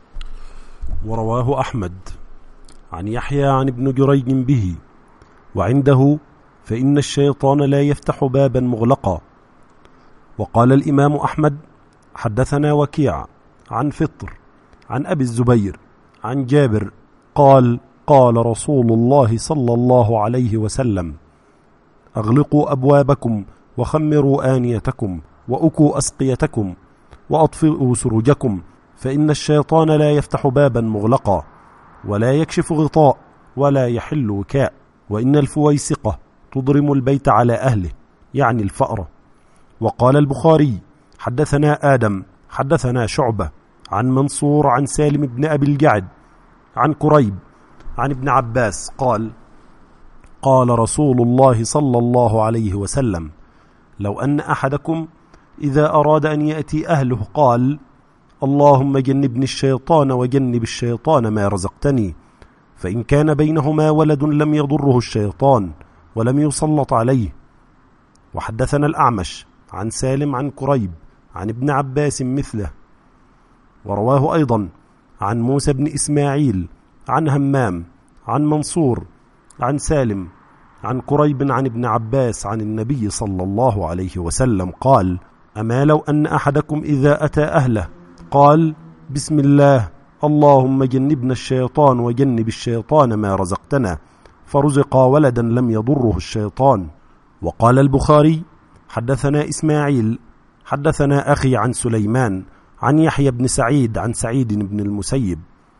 ورواه أحمد عن يحيى عن ابن جريج به، وعنده: فإن الشيطان لا يفتح بابا مغلقا. وقال الإمام أحمد: حدثنا وكيع عن فطر عن أبي الزبير عن جابر قال: قال رسول الله صلى الله عليه وسلم: أغلقوا أبوابكم وخمروا آنيتكم وأكوا أسقيتكم وأطفئوا سرجكم، فإن الشيطان لا يفتح بابا مغلقا ولا يكشف غطاء ولا يحل وكاء، وإن الفويسقة تضرم البيت على أهله، يعني الفأرة. وقال البخاري: حدثنا آدم حدثنا شعبة عن منصور عن سالم بن أبي الجعد عن كريب عن ابن عباس قال: قال رسول الله صلى الله عليه وسلم: لو أن أحدكم إذا أراد أن يأتي أهله قال: اللهم جنبني الشيطان وجنب الشيطان ما رزقتني، فإن كان بينهما ولد لم يضره الشيطان ولم يسلط عليه. وحدثنا الأعمش عن سالم عن كريب عن ابن عباس مثله. ورواه أيضا عن موسى بن إسماعيل عن همام عن منصور عن سالم عن كريب عن ابن عباس عن النبي صلى الله عليه وسلم قال: أما لو أن أحدكم إذا أتى أهله قال: بسم الله اللهم جنبنا الشيطان وجنب الشيطان ما رزقتنا، فرزق ولدا لم يضره الشيطان. وقال البخاري: حدثنا إسماعيل حدثنا أخي عن سليمان عن يحيى بن سعيد عن سعيد بن المسيب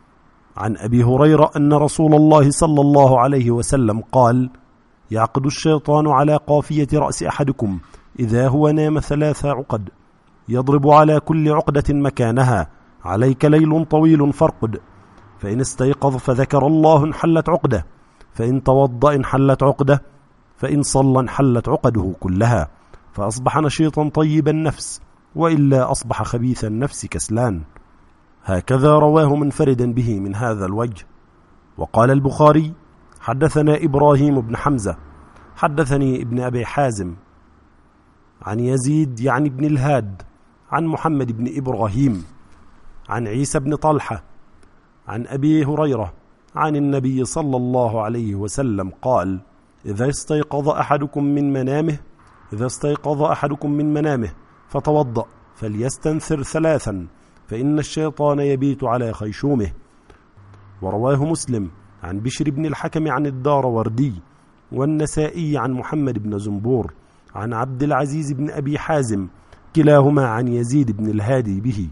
عن أبي هريرة أن رسول الله صلى الله عليه وسلم قال: يعقد الشيطان على قافية رأس أحدكم إذا هو نام ثلاث عقد، يضرب على كل عقدة مكانها: عليك ليل طويل فارقد، فإن استيقظ فذكر الله انحلت عقده، فإن توضأ انحلت عقده، فإن صلى انحلت عقده كلها، فأصبح نشيطا طيب النفس، وإلا أصبح خبيث النفس كسلان. هكذا رواه منفردا به من هذا الوجه. وقال البخاري: حدثنا إبراهيم بن حمزة حدثني ابن أبي حازم عن يزيد يعني ابن الهاد عن محمد بن إبراهيم عن عيسى بن طلحة عن أبي هريرة عن النبي صلى الله عليه وسلم قال: إذا استيقظ أحدكم من منامه إذا استيقظ أحدكم من منامه فتوضأ فليستنثر ثلاثا فإن الشيطان يبيت على خيشومه. ورواه مسلم عن بشر بن الحكم عن الدار وردي والنسائي عن محمد بن زنبور عن عبد العزيز بن أبي حازم كلاهما عن يزيد بن الهادي به.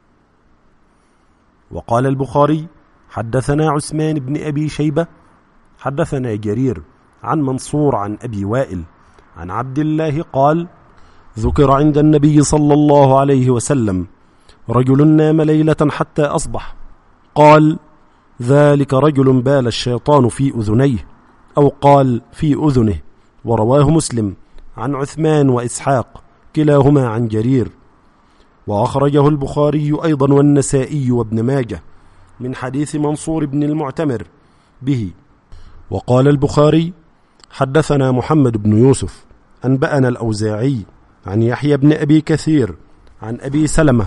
وقال البخاري: حدثنا عثمان بن أبي شيبة حدثنا جرير عن منصور عن أبي وائل عن عبد الله قال: ذكر عند النبي صلى الله عليه وسلم رجل نام ليلة حتى أصبح، قال: ذلك رجل بال الشيطان في أذنيه، أو قال في أذنه. ورواه مسلم عن عثمان وإسحاق كلاهما عن جرير. وأخرجه البخاري أيضا والنسائي وابن ماجه من حديث منصور بن المعتمر به. وقال البخاري: حدثنا محمد بن يوسف أنبأنا الأوزاعي عن يحيى بن أبي كثير عن أبي سلمة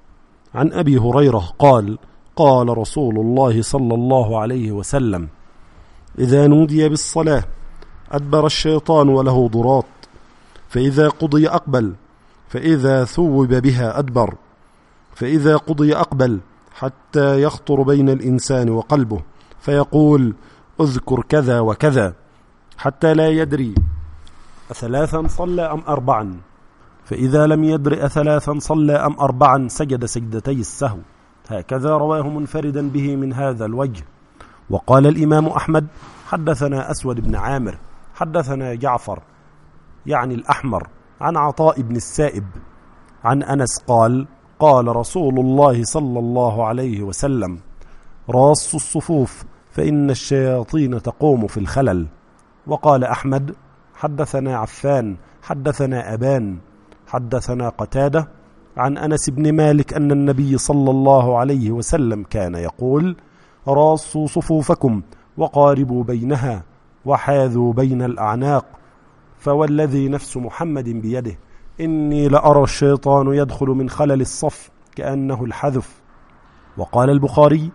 عن أبي هريرة قال: قال رسول الله صلى الله عليه وسلم: إذا نودي بالصلاة أدبر الشيطان وله ضراط، فإذا قضي أقبل، فإذا ثوب بها أدبر، فإذا قضي أقبل حتى يخطر بين الإنسان وقلبه فيقول: أذكر كذا وكذا، حتى لا يدري أثلاثا صلى أم أربعا، فإذا لم يدر أثلاثا صلى أم أربعا سجد سجدتي السهو. هكذا رواه منفردا به من هذا الوجه. وقال الإمام أحمد: حدثنا أسود بن عامر حدثنا جعفر يعني الأحمر عن عطاء بن السائب عن أنس قال: قال رسول الله صلى الله عليه وسلم: راصوا الصفوف فإن الشياطين تقوم في الخلل. وقال أحمد: حدثنا عفان حدثنا أبان حدثنا قتادة عن أنس بن مالك أن النبي صلى الله عليه وسلم كان يقول: راصوا صفوفكم وقاربوا بينها وحاذوا بين الأعناق، فوالذي نفس محمد بيده إني لأرى الشيطان يدخل من خلل الصف كأنه الحذف. وقال البخاري: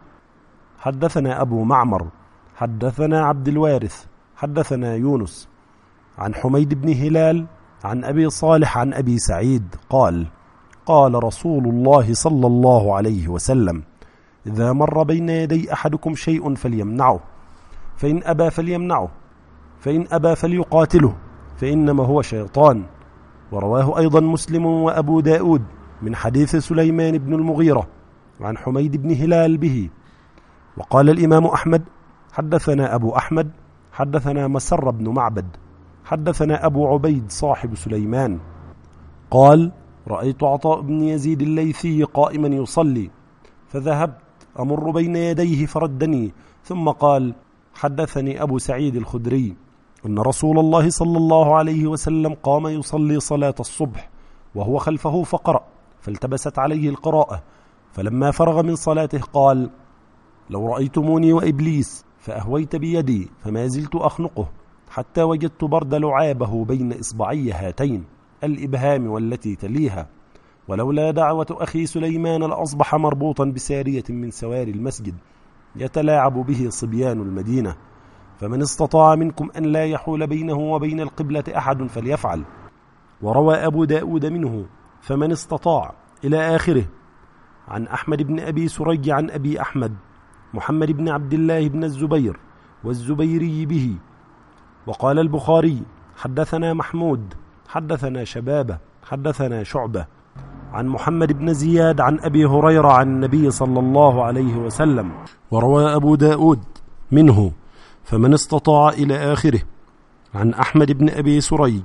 حدثنا أبو معمر حدثنا عبد الوارث حدثنا يونس عن حميد بن هلال عن أبي صالح عن أبي سعيد قال: قال رسول الله صلى الله عليه وسلم: إذا مر بين يدي أحدكم شيء فليمنعه، فإن أبى فليمنعه، فإن أبى فليقاتله، فإنما هو شيطان. ورواه أيضا مسلم وأبو داود من حديث سليمان بن المغيرة عن حميد بن هلال به. وقال الإمام أحمد: حدثنا أبو أحمد حدثنا مسر بن معبد حدثنا أبو عبيد صاحب سليمان قال: رأيت عطاء بن يزيد الليثي قائما يصلي، فذهبت أمر بين يديه فردني، ثم قال: حدثني أبو سعيد الخدري أن رسول الله صلى الله عليه وسلم قام يصلي صلاة الصبح وهو خلفه فقرأ، فالتبست عليه القراءة، فلما فرغ من صلاته قال: لو رأيتموني وإبليس فأهويت بيدي فما زلت أخنقه حتى وجدت برد لعابه بين إصبعي هاتين الإبهام والتي تليها، ولولا دعوة أخي سليمان لأصبح مربوطا بسارية من سواري المسجد يتلاعب به صبيان المدينة، فمن استطاع منكم أن لا يحول بينه وبين القبلة أحد فليفعل. وروى أبو داود منه: فمن استطاع إلى آخره. عن أحمد بن أبي سري عن أبي أحمد محمد بن عبد الله بن الزبير والزبيري به. وقال البخاري: حدثنا محمود حدثنا شبابة حدثنا شعبة عن محمد بن زياد عن أبي هريرة عن النبي صلى الله عليه وسلم. وروى أبو داود منه: فمن استطاع إلى آخره. عن أحمد بن أبي سريج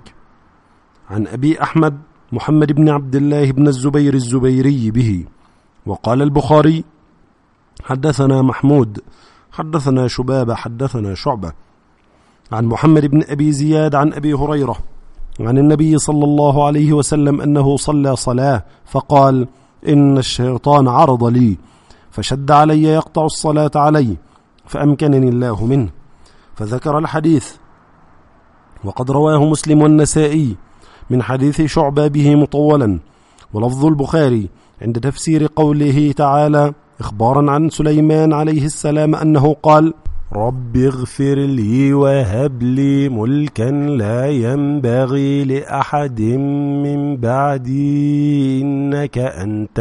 عن أبي أحمد محمد بن عبد الله بن الزبير الزبيري به. وقال البخاري: حدثنا محمود حدثنا شبابة حدثنا شعبة عن محمد بن أبي زياد عن أبي هريرة عن النبي صلى الله عليه وسلم أنه صلى صلاة فقال: إن الشيطان عرض لي فشد علي يقطع الصلاة علي، فأمكنني الله منه، فذكر الحديث. وقد رواه مسلم والنسائي من حديث شعبة به مطولا، ولفظ البخاري عند تفسير قوله تعالى إخبارا عن سليمان عليه السلام أنه قال رب اغفر لي وهب لي ملكا لا ينبغي لأحد من بعدي إنك أنت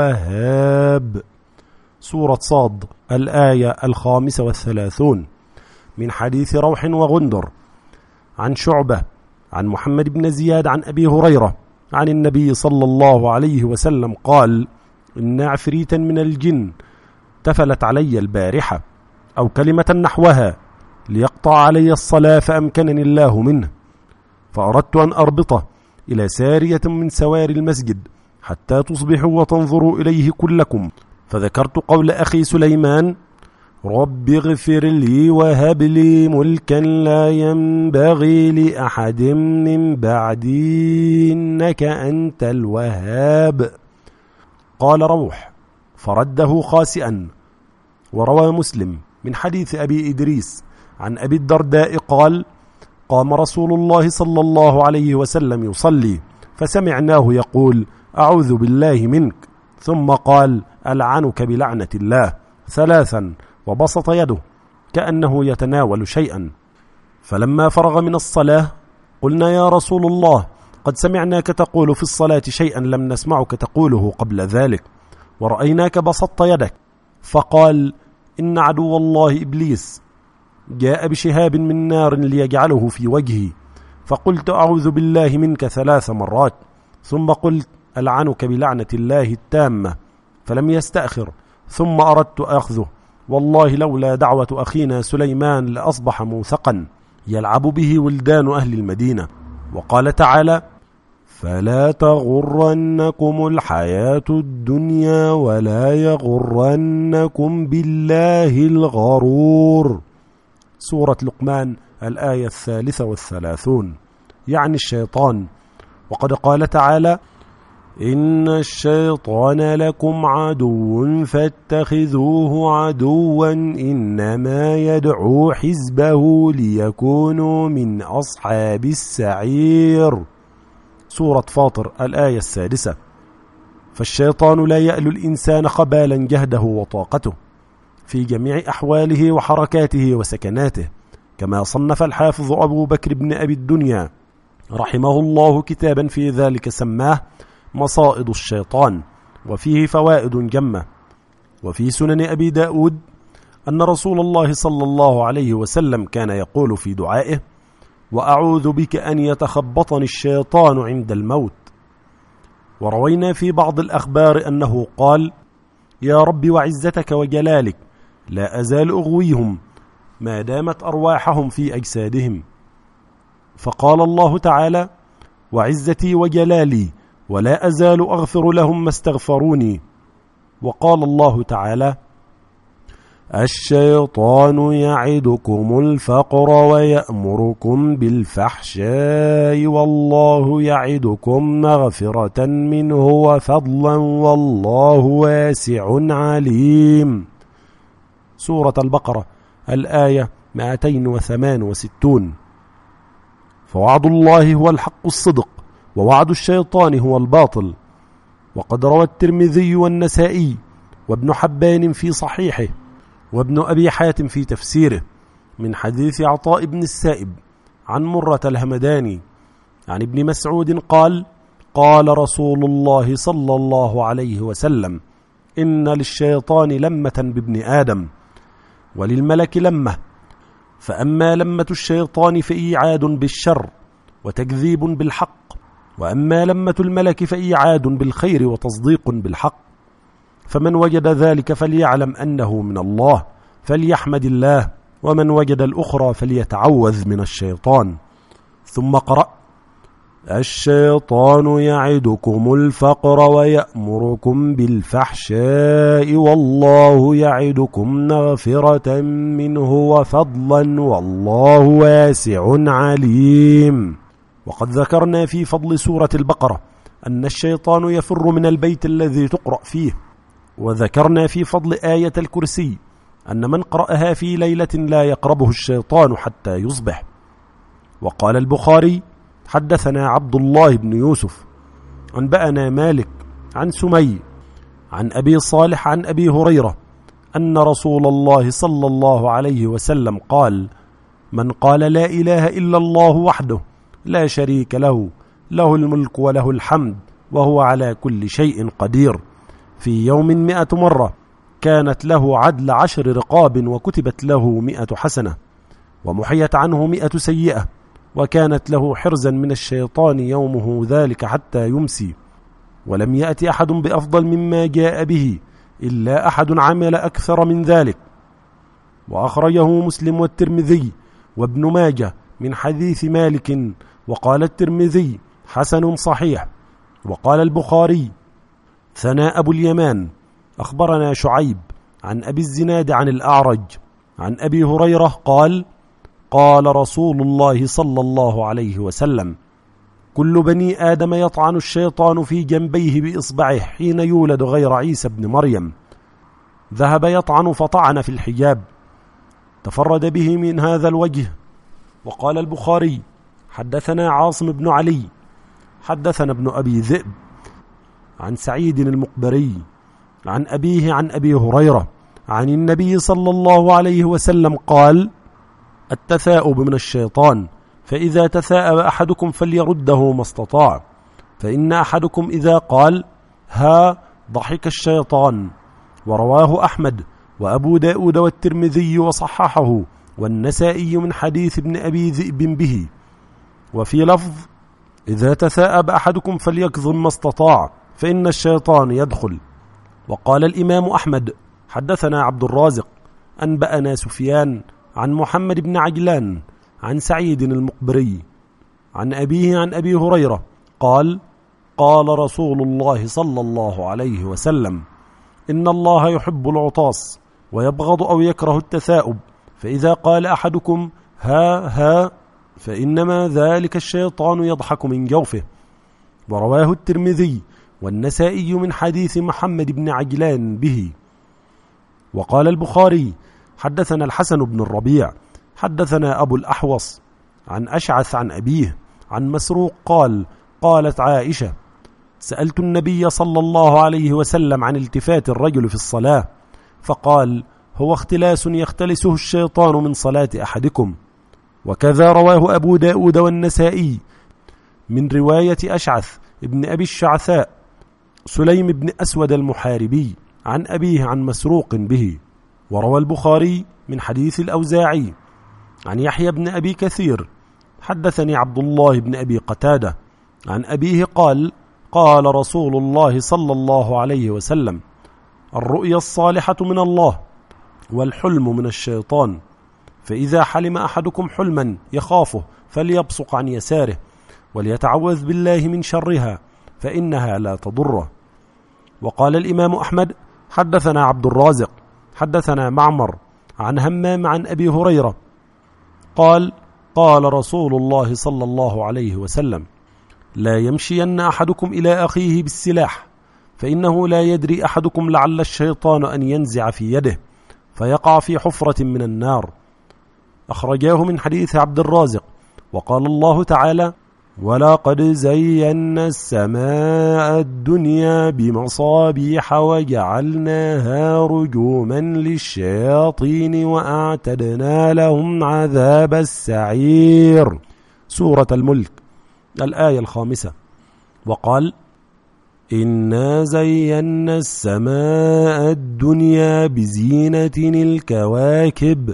الوهاب. سورة صاد الآية الخامسة والثلاثون. من حديث روح وغندر عن شعبة عن محمد بن زياد عن أبي هريرة عن النبي صلى الله عليه وسلم قال إن عفريتا من الجن تفلت علي البارحة أو كلمة نحوها ليقطع علي الصلاة، فأمكنني الله منه، فأردت أن أربطه إلى سارية من سوار المسجد حتى تصبحوا وتنظروا إليه كلكم، فذكرت قول أخي سليمان رب اغفر لي وهب لي ملكا لا ينبغي لأحد من بعدي إنك أنت الوهاب. قال روح فرده خاسئا. وروى مسلم من حديث أبي إدريس عن أبي الدرداء قال قام رسول الله صلى الله عليه وسلم يصلي فسمعناه يقول أعوذ بالله منك، ثم قال ألعنك بلعنة الله ثلاثا، وبسط يده كأنه يتناول شيئا. فلما فرغ من الصلاة قلنا يا رسول الله قد سمعناك تقول في الصلاة شيئا لم نسمعك تقوله قبل ذلك، ورأيناك بسطت يدك. فقال إن عدو الله إبليس جاء بشهاب من نار ليجعله في وجهي، فقلت أعوذ بالله منك ثلاث مرات، ثم قلت ألعنك بلعنة الله التامة، فلم يستأخر، ثم أردت أخذه، والله لولا دعوة أخينا سليمان لأصبح موثقا يلعب به ولدان أهل المدينة. وقال تعالى فلا تغرنكم الحياة الدنيا ولا يغرنكم بالله الغرور. سورة لقمان الآية الثالثة والثلاثون، يعني الشيطان. وقد قال تعالى إن الشيطان لكم عدو فاتخذوه عدوا إنما يدعو حزبه ليكونوا من أصحاب السعير. سورة فاطر الآية السادسة. فالشيطان لا يألو الإنسان خبالا جهده وطاقته في جميع أحواله وحركاته وسكناته، كما صنف الحافظ أبو بكر بن أبي الدنيا رحمه الله كتابا في ذلك سماه مصائد الشيطان، وفيه فوائد جمة. وفي سنن أبي داود أن رسول الله صلى الله عليه وسلم كان يقول في دعائه وأعوذ بك أن يتخبطني الشيطان عند الموت. وروينا في بعض الأخبار أنه قال يا رب وعزتك وجلالك لا أزال أغويهم ما دامت أرواحهم في أجسادهم. فقال الله تعالى وعزتي وجلالي ولا أزال أغفر لهم ما استغفروني. وقال الله تعالى الشيطان يعدكم الفقر ويأمركم بالفحشاء والله يعدكم مغفرة منه وفضلا والله واسع عليم. سورة البقرة الآية مئتين وثمان وستون. فوعد الله هو الحق الصدق، ووعد الشيطان هو الباطل. وقد روى الترمذي والنسائي وابن حبان في صحيحه وابن أبي حاتم في تفسيره من حديث عطاء بن السائب عن مرة الهمداني عن ابن مسعود قال قال رسول الله صلى الله عليه وسلم إن للشيطان لمة بابن آدم وللملك لمة، فأما لمة الشيطان فإيعاد بالشر وتكذيب بالحق، وأما لمة الملك فإيعاد بالخير وتصديق بالحق. فمن وجد ذلك فليعلم أنه من الله فليحمد الله، ومن وجد الأخرى فليتعوذ من الشيطان. ثم قرأ الشيطان يعدكم الفقر ويأمركم بالفحشاء والله يعدكم مغفرة منه وفضلا والله واسع عليم. وقد ذكرنا في فضل سورة البقرة أن الشيطان يفر من البيت الذي تقرأ فيه، وذكرنا في فضل آية الكرسي أن من قرأها في ليلة لا يقربه الشيطان حتى يصبح. وقال البخاري: حدثنا عبد الله بن يوسف أنبأنا مالك عن سمي عن أبي صالح عن أبي هريرة أن رسول الله صلى الله عليه وسلم قال: من قال لا إله إلا الله وحده لا شريك له له الملك وله الحمد وهو على كل شيء قدير في يوم مئة مرة كانت له عدل عشر رقاب وكتبت له مئة حسنة ومحيت عنه مئة سيئة وكانت له حرزا من الشيطان يومه ذلك حتى يمسي ولم يأتي أحد بأفضل مما جاء به إلا أحد عمل أكثر من ذلك. وأخرجه مسلم والترمذي وابن ماجه من حديث مالك. وقال الترمذي: حسن صحيح. وقال البخاري: ثناء أبو اليمان أخبرنا شعيب عن أبي الزناد عن الأعرج عن أبي هريرة قال: قال رسول الله صلى الله عليه وسلم: كل بني آدم يطعن الشيطان في جنبيه بإصبعه حين يولد غير عيسى بن مريم. ذهب يطعن فطعن في الحجاب، تفرد به من هذا الوجه. وقال البخاري: حدثنا عاصم بن علي حدثنا ابن أبي ذئب عن سعيد المقبري عن أبيه عن أبي هريرة عن النبي صلى الله عليه وسلم قال: التثاؤب من الشيطان، فإذا تثاءب أحدكم فليرده ما استطاع، فإن أحدكم إذا قال ها ضحك الشيطان. ورواه أحمد وأبو داود والترمذي وصححه والنسائي من حديث ابن أبي ذئب به. وفي لفظ: إذا تثاءب أحدكم فليكظم ما استطاع فإن الشيطان يدخل. وقال الإمام أحمد: حدثنا عبد الرازق أنبأنا سفيان عن محمد بن عجلان عن سعيد المقبري عن أبيه عن أبي هريرة قال: قال رسول الله صلى الله عليه وسلم: إن الله يحب العطاس ويبغض أو يكره التثاؤب، فإذا قال أحدكم ها ها فإنما ذلك الشيطان يضحك من جوفه. ورواه الترمذي والنسائي من حديث محمد بن عجلان به. وقال البخاري: حدثنا الحسن بن الربيع حدثنا أبو الأحوص عن أشعث عن أبيه عن مسروق قال: قالت عائشة: سألت النبي صلى الله عليه وسلم عن التفات الرجل في الصلاة، فقال: هو اختلاس يختلسه الشيطان من صلاة أحدكم. وكذا رواه أبو داود والنسائي من رواية أشعث ابن أبي الشعثاء سليم بن أسود المحاربي عن أبيه عن مسروق به. وروى البخاري من حديث الأوزاعي عن يحيى بن أبي كثير حدثني عبد الله بن أبي قتادة عن أبيه قال: قال رسول الله صلى الله عليه وسلم: الرؤيا الصالحة من الله والحلم من الشيطان، فإذا حلم أحدكم حلما يخافه فليبصق عن يساره وليتعوذ بالله من شرها فإنها لا تضره. وقال الإمام أحمد: حدثنا عبد الرازق حدثنا معمر عن همام عن أبي هريرة قال: قال رسول الله صلى الله عليه وسلم: لا يمشين أحدكم إلى أخيه بالسلاح، فإنه لا يدري أحدكم لعل الشيطان أن ينزع في يده فيقع في حفرة من النار. أخرجاه من حديث عبد الرازق. وقال الله تعالى: ولقد زينا السماء الدنيا بمصابيح وجعلناها رجوما للشياطين وأعتدنا لهم عذاب السعير. سورة الملك الآية الخامسة. وقال: إنا زينا السماء الدنيا بزينة الكواكب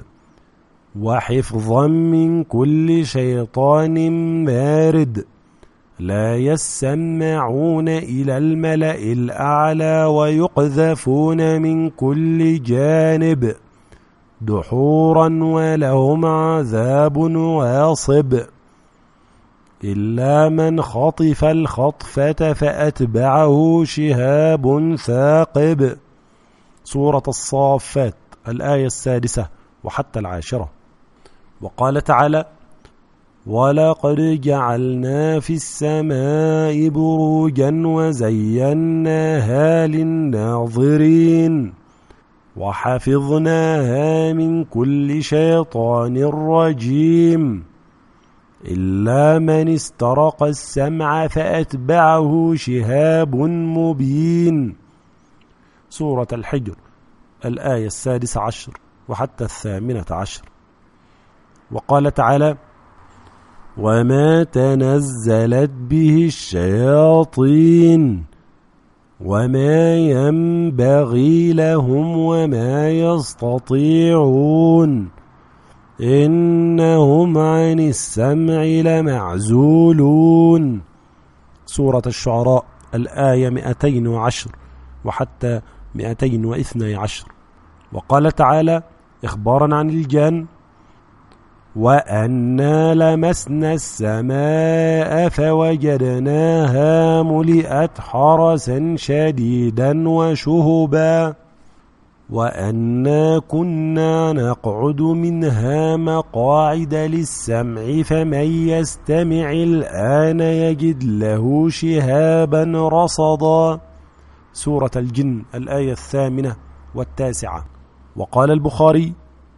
وحفظا من كل شيطان مارد لا يسمعون إلى الملأ الأعلى ويقذفون من كل جانب دحورا ولهم عذاب واصب إلا من خطف الخطفة فأتبعه شهاب ثاقب. سورة الصافات الآية السادسة وحتى العاشرة. وقال تعالى: ولقد جعلنا في السماء بروجا وزيناها للناظرين وحفظناها من كل شيطان رجيم إلا من استرق السمع فأتبعه شهاب مبين. سورة الحجر الآية السادسة عشر وحتى الثامنة عشر. وقال تعالى: وما تنزلت به الشياطين وما ينبغي لهم وما يستطيعون إنهم عن السمع لمعزولون. سورة الشعراء الآية مئتين وعشر وحتى مئتين واثني عشر. وقال تعالى إخبارا عن الجان: وأنا لمسنا السماء فوجدناها ملئت حرسا شديدا وشهبا وأنا كنا نقعد منها مقاعد للسمع فمن يستمع الآن يجد له شهابا رصدا. سورة الجن الآية الثامنة والتاسعة. وقال البخاري: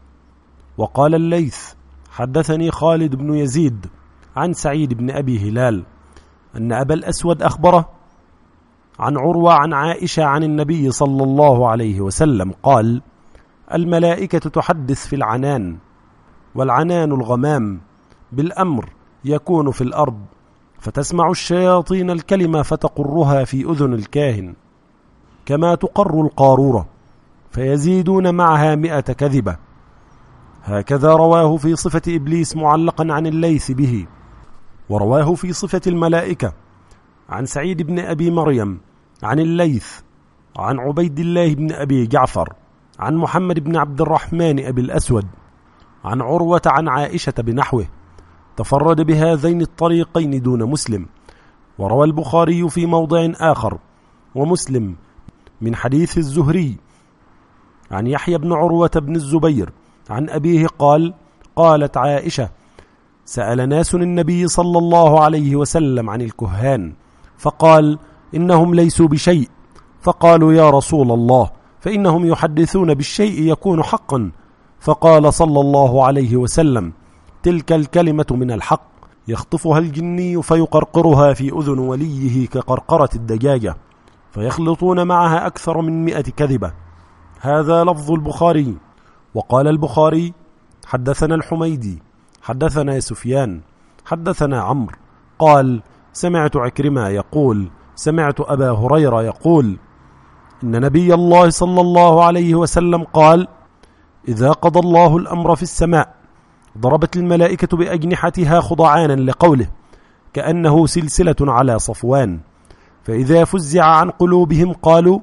وقال الليث حدثني خالد بن يزيد عن سعيد بن أبي هلال أن أبا الأسود أخبره عن عروة عن عائشة عن النبي صلى الله عليه وسلم قال: الملائكة تحدث في العنان، والعنان الغمام، بالأمر يكون في الأرض، فتسمع الشياطين الكلمة فتقرها في أذن الكاهن كما تقر القارورة، فيزيدون معها مئة كذبة. هكذا رواه في صفة إبليس معلقا عن الليث به. ورواه في صفة الملائكة عن سعيد بن أبي مريم عن الليث عن عبيد الله بن أبي جعفر عن محمد بن عبد الرحمن أبي الأسود عن عروة عن عائشة بنحوه، تفرد بهذين الطريقين دون مسلم. وروى البخاري في موضع آخر ومسلم من حديث الزهري عن يحيى بن عروة بن الزبير عن أبيه قال: قالت عائشة: سأل ناس النبي صلى الله عليه وسلم عن الكهان فقال: إنهم ليسوا بشيء. فقالوا: يا رسول الله، فإنهم يحدثون بالشيء يكون حقا. فقال صلى الله عليه وسلم: تلك الكلمة من الحق يخطفها الجني فيقرقرها في أذن وليه كقرقرة الدجاجة، فيخلطون معها أكثر من مئة كذبة. هذا لفظ البخاري. وقال البخاري: حدثنا الحميدي حدثنا سفيان حدثنا عمرو قال: سمعت عكرمة يقول: سمعت أبا هريرة يقول: إن نبي الله صلى الله عليه وسلم قال: إذا قضى الله الأمر في السماء ضربت الملائكة بأجنحتها خضعانا لقوله كأنه سلسلة على صفوان، فإذا فزع عن قلوبهم قالوا: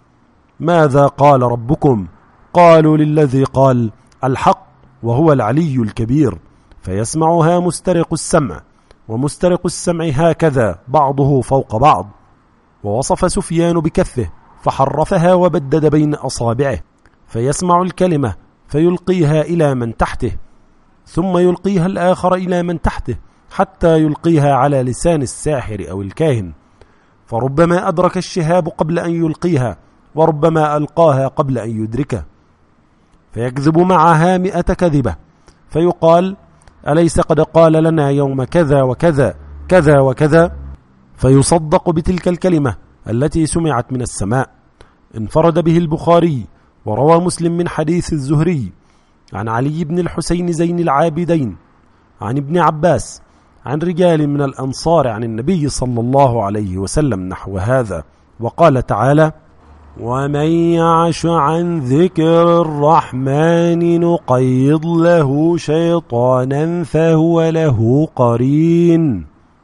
ماذا قال ربكم؟ قالوا: للذي قال الحق وهو العلي الكبير، فيسمعها مسترق السمع، ومسترق السمع هكذا بعضه فوق بعض. ووصف سفيان بكفه فحرفها وبدد بين أصابعه، فيسمع الكلمة فيلقيها إلى من تحته، ثم يلقيها الآخر إلى من تحته، حتى يلقيها على لسان الساحر أو الكاهن، فربما أدرك الشهاب قبل أن يلقيها، وربما ألقاها قبل أن يدركه، فيكذب معها مئة كذبة، فيقال: أليس قد قال لنا يوم كذا وكذا كذا وكذا؟ فيصدق بتلك الكلمة التي سمعت من السماء. انفرد به البخاري. وروى مسلم من حديث الزهري عن علي بن الحسين زين العابدين عن ابن عباس عن رجال من الأنصار عن النبي صلى الله عليه وسلم نحو هذا. وقال تعالى: ومن يعش عن ذكر الرحمن نقيض له شيطانا فهو له قرين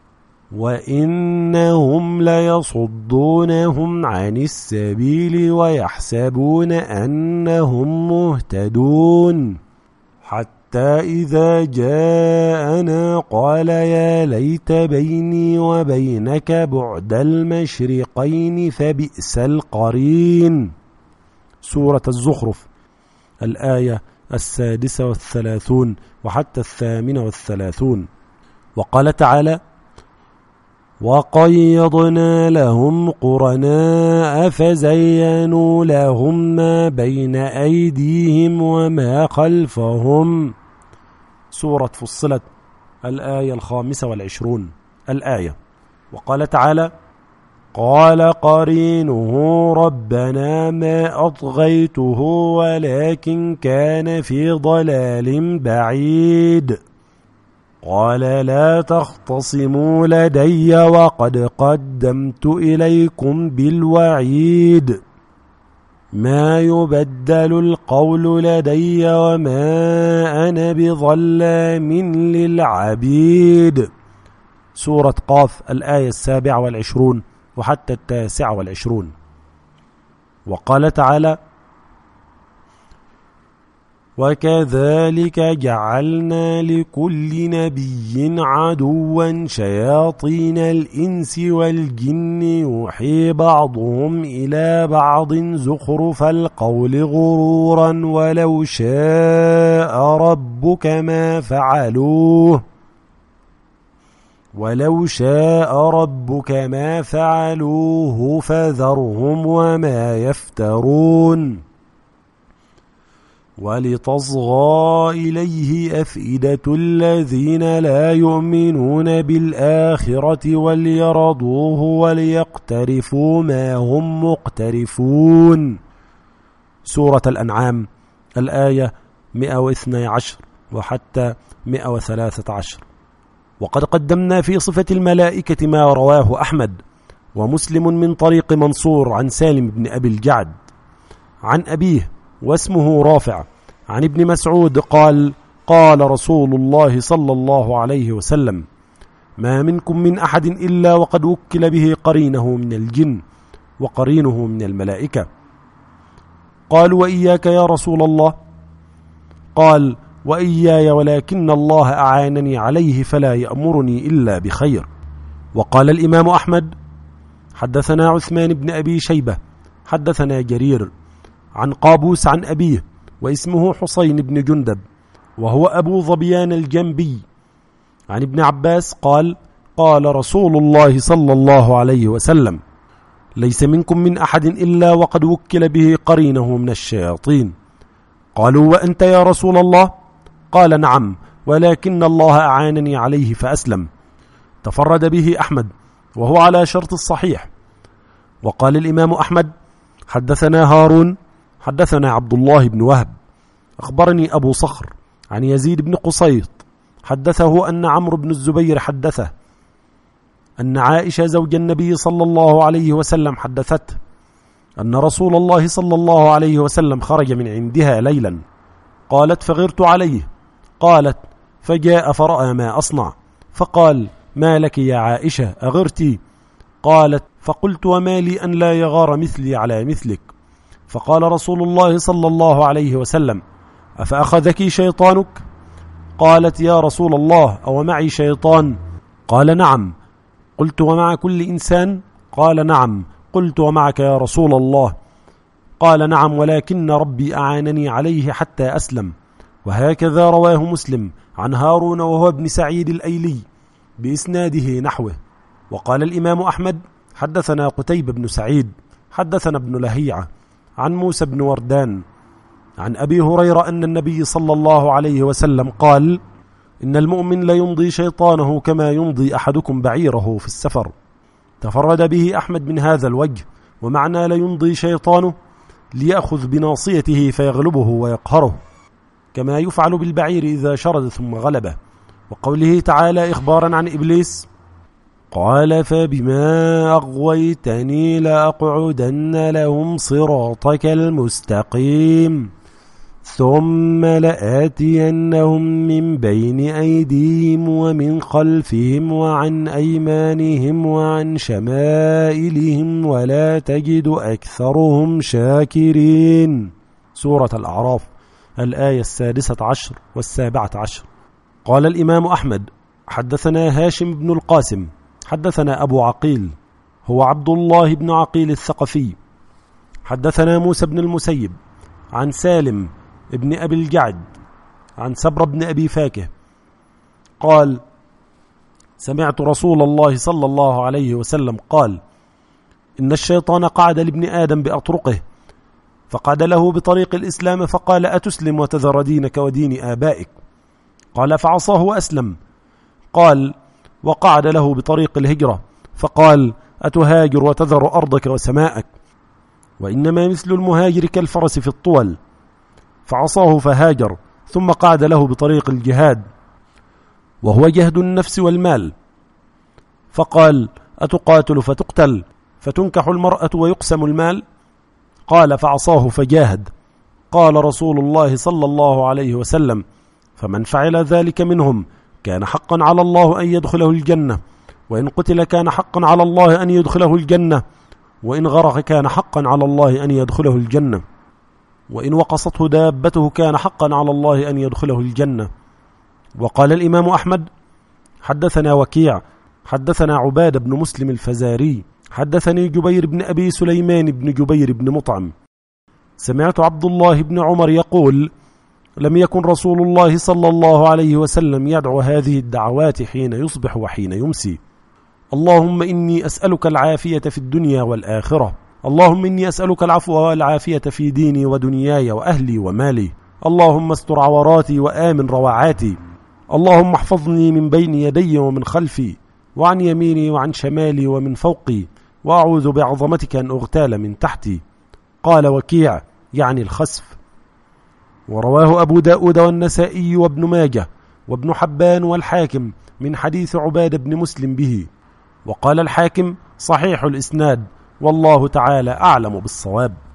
وإنهم ليصدونهم عن السبيل ويحسبون أنهم مهتدون حتى إذا جاءنا قال يا ليت بيني وبينك بعد المشرقين فبئس القرين. سورة الزخرف الآية السادسة والثلاثون وحتى الثامنة والثلاثون. وقال تعالى: وقيضنا لهم قرناء فزينوا لهم ما بين أيديهم وما خلفهم. سورة فصلت الآية الخامسة والعشرون الآية. وقال تعالى: قال قرينه ربنا ما أطغيته ولكن كان في ضلال بعيد. قال لا تختصموا لدي وقد قدمت إليكم بالوعيد. ما يبدل القول لدي وما أنا بظلام للعبيد. سورة قاف الآية السابعة والعشرون وحتى التاسعة والعشرون. وقال تعالى: وكذلك جعلنا لكل نبي عدوا شياطين الإنس والجن يوحي بعضهم إلى بعض زخرف القول غرورا ولو شاء ربك ما فعلوه ولو شاء ربك ما فعلوه فذرهم وما يفترون. ولتصغى إليه أفئدة الذين لا يؤمنون بالآخرة وليرضوه وليقترفوا ما هم مقترفون. سورة الأنعام الآية مئة واثني عشر وحتى مئة وثلاثة عشر. وقد قدمنا في صفة الملائكة ما رواه أحمد ومسلم من طريق منصور عن سالم بن أبي الجعد عن أبيه واسمه رافع عن ابن مسعود قال: قال رسول الله صلى الله عليه وسلم: ما منكم من أحد إلا وقد وكل به قرينه من الجن وقرينه من الملائكة. قالوا: وإياك يا رسول الله؟ قال: وإياي ولكن الله أعانني عليه فلا يأمرني إلا بخير. وقال الإمام أحمد: حدثنا عثمان بن أبي شيبة حدثنا جرير عن قابوس عن أبيه واسمه حسين بن جندب وهو أبو ظبيان الجنبي عن ابن عباس قال: قال رسول الله صلى الله عليه وسلم: ليس منكم من أحد إلا وقد وكل به قرينه من الشياطين. قالوا: وأنت يا رسول الله؟ قال: نعم، ولكن الله أعانني عليه فأسلم. تفرد به أحمد وهو على شرط الصحيح. وقال الإمام أحمد: حدثنا هارون حدثنا عبد الله بن وهب أخبرني أبو صخر عن يزيد بن قصيط حدثه أن عمرو بن الزبير حدثه أن عائشة زوج النبي صلى الله عليه وسلم حدثته أن رسول الله صلى الله عليه وسلم خرج من عندها ليلا. قالت: فغرت عليه. قالت: فجاء فرأى ما أصنع فقال: ما لك يا عائشة أغرتي؟ قالت: فقلت: وما لي أن لا يغار مثلي على مثلك؟ فقال رسول الله صلى الله عليه وسلم: أفأخذك شيطانك؟ قالت: يا رسول الله أو معي شيطان؟ قال: نعم. قلت: ومع كل إنسان؟ قال: نعم. قلت: ومعك يا رسول الله؟ قال: نعم، ولكن ربي أعانني عليه حتى أسلم. وهكذا رواه مسلم عن هارون وهو ابن سعيد الأيلي بإسناده نحوه. وقال الإمام أحمد: حدثنا قتيبة بن سعيد حدثنا ابن لهيعة عن موسى بن وردان عن أبي هريرة أن النبي صلى الله عليه وسلم قال: إن المؤمن ليمضي شيطانه كما يمضي أحدكم بعيره في السفر. تفرد به أحمد من هذا الوجه. ومعنى ليمضي شيطانه ليأخذ بناصيته فيغلبه ويقهره كما يفعل بالبعير إذا شرد ثم غلبه. وقوله تعالى إخبارا عن إبليس: قال: فبما أغويتني لأقعدن لهم صراطك المستقيم ثم لآتينهم من بين أيديهم ومن خلفهم وعن أيمانهم وعن شمائلهم ولا تجد أكثرهم شاكرين. سورة الأعراف الآية السادسة عشر والسابعة عشر. قال الإمام أحمد: حدثنا هاشم بن القاسم حدثنا أبو عقيل هو عبد الله بن عقيل الثقفي حدثنا موسى بن المسيب عن سالم ابن أبي الجعد عن سبر بن أبي فاكه قال: سمعت رسول الله صلى الله عليه وسلم قال: إن الشيطان قعد لابن آدم بأطرقه، فقعد له بطريق الإسلام فقال: أتسلم وتذر دينك ودين آبائك؟ قال: فعصاه وأسلم. قال: وقعد له بطريق الهجرة فقال: أتهاجر وتذر أرضك وسماءك؟ وإنما مثل المهاجر كالفرس في الطول، فعصاه فهاجر، ثم قعد له بطريق الجهاد وهو جهد النفس والمال، فقال: أتقاتل فتقتل، فتنكح المرأة ويقسم المال؟ قال: فعصاه فجاهد. قال رسول الله صلى الله عليه وسلم: فمن فعل ذلك منهم كان حقا على الله أن يدخله الجنة، وإن قتل كان حقا على الله أن يدخله الجنة، وإن غرق كان حقا على الله أن يدخله الجنة، وإن وقصته دابته كان حقا على الله أن يدخله الجنة. وقال الإمام أحمد: حدثنا وكيع حدثنا عبادة بن مسلم الفزاري حدثني جبير بن أبي سليمان بن جبير بن مطعم سمعت عبد الله بن عمر يقول: لم يكن رسول الله صلى الله عليه وسلم يدعو هذه الدعوات حين يصبح وحين يمسي: اللهم إني أسألك العافية في الدنيا والآخرة، اللهم إني أسألك العفو والعافية في ديني ودنياي وأهلي ومالي، اللهم استر عوراتي وآمن روعاتي، اللهم احفظني من بين يدي ومن خلفي وعن يميني وعن شمالي ومن فوقي، وأعوذ بعظمتك أن أغتال من تحتي. قال وكيع: يعني الخسف. ورواه أبو داود والنسائي وابن ماجه وابن حبان والحاكم من حديث عبادة بن مسلم به، وقال الحاكم: صحيح الإسناد، والله تعالى أعلم بالصواب.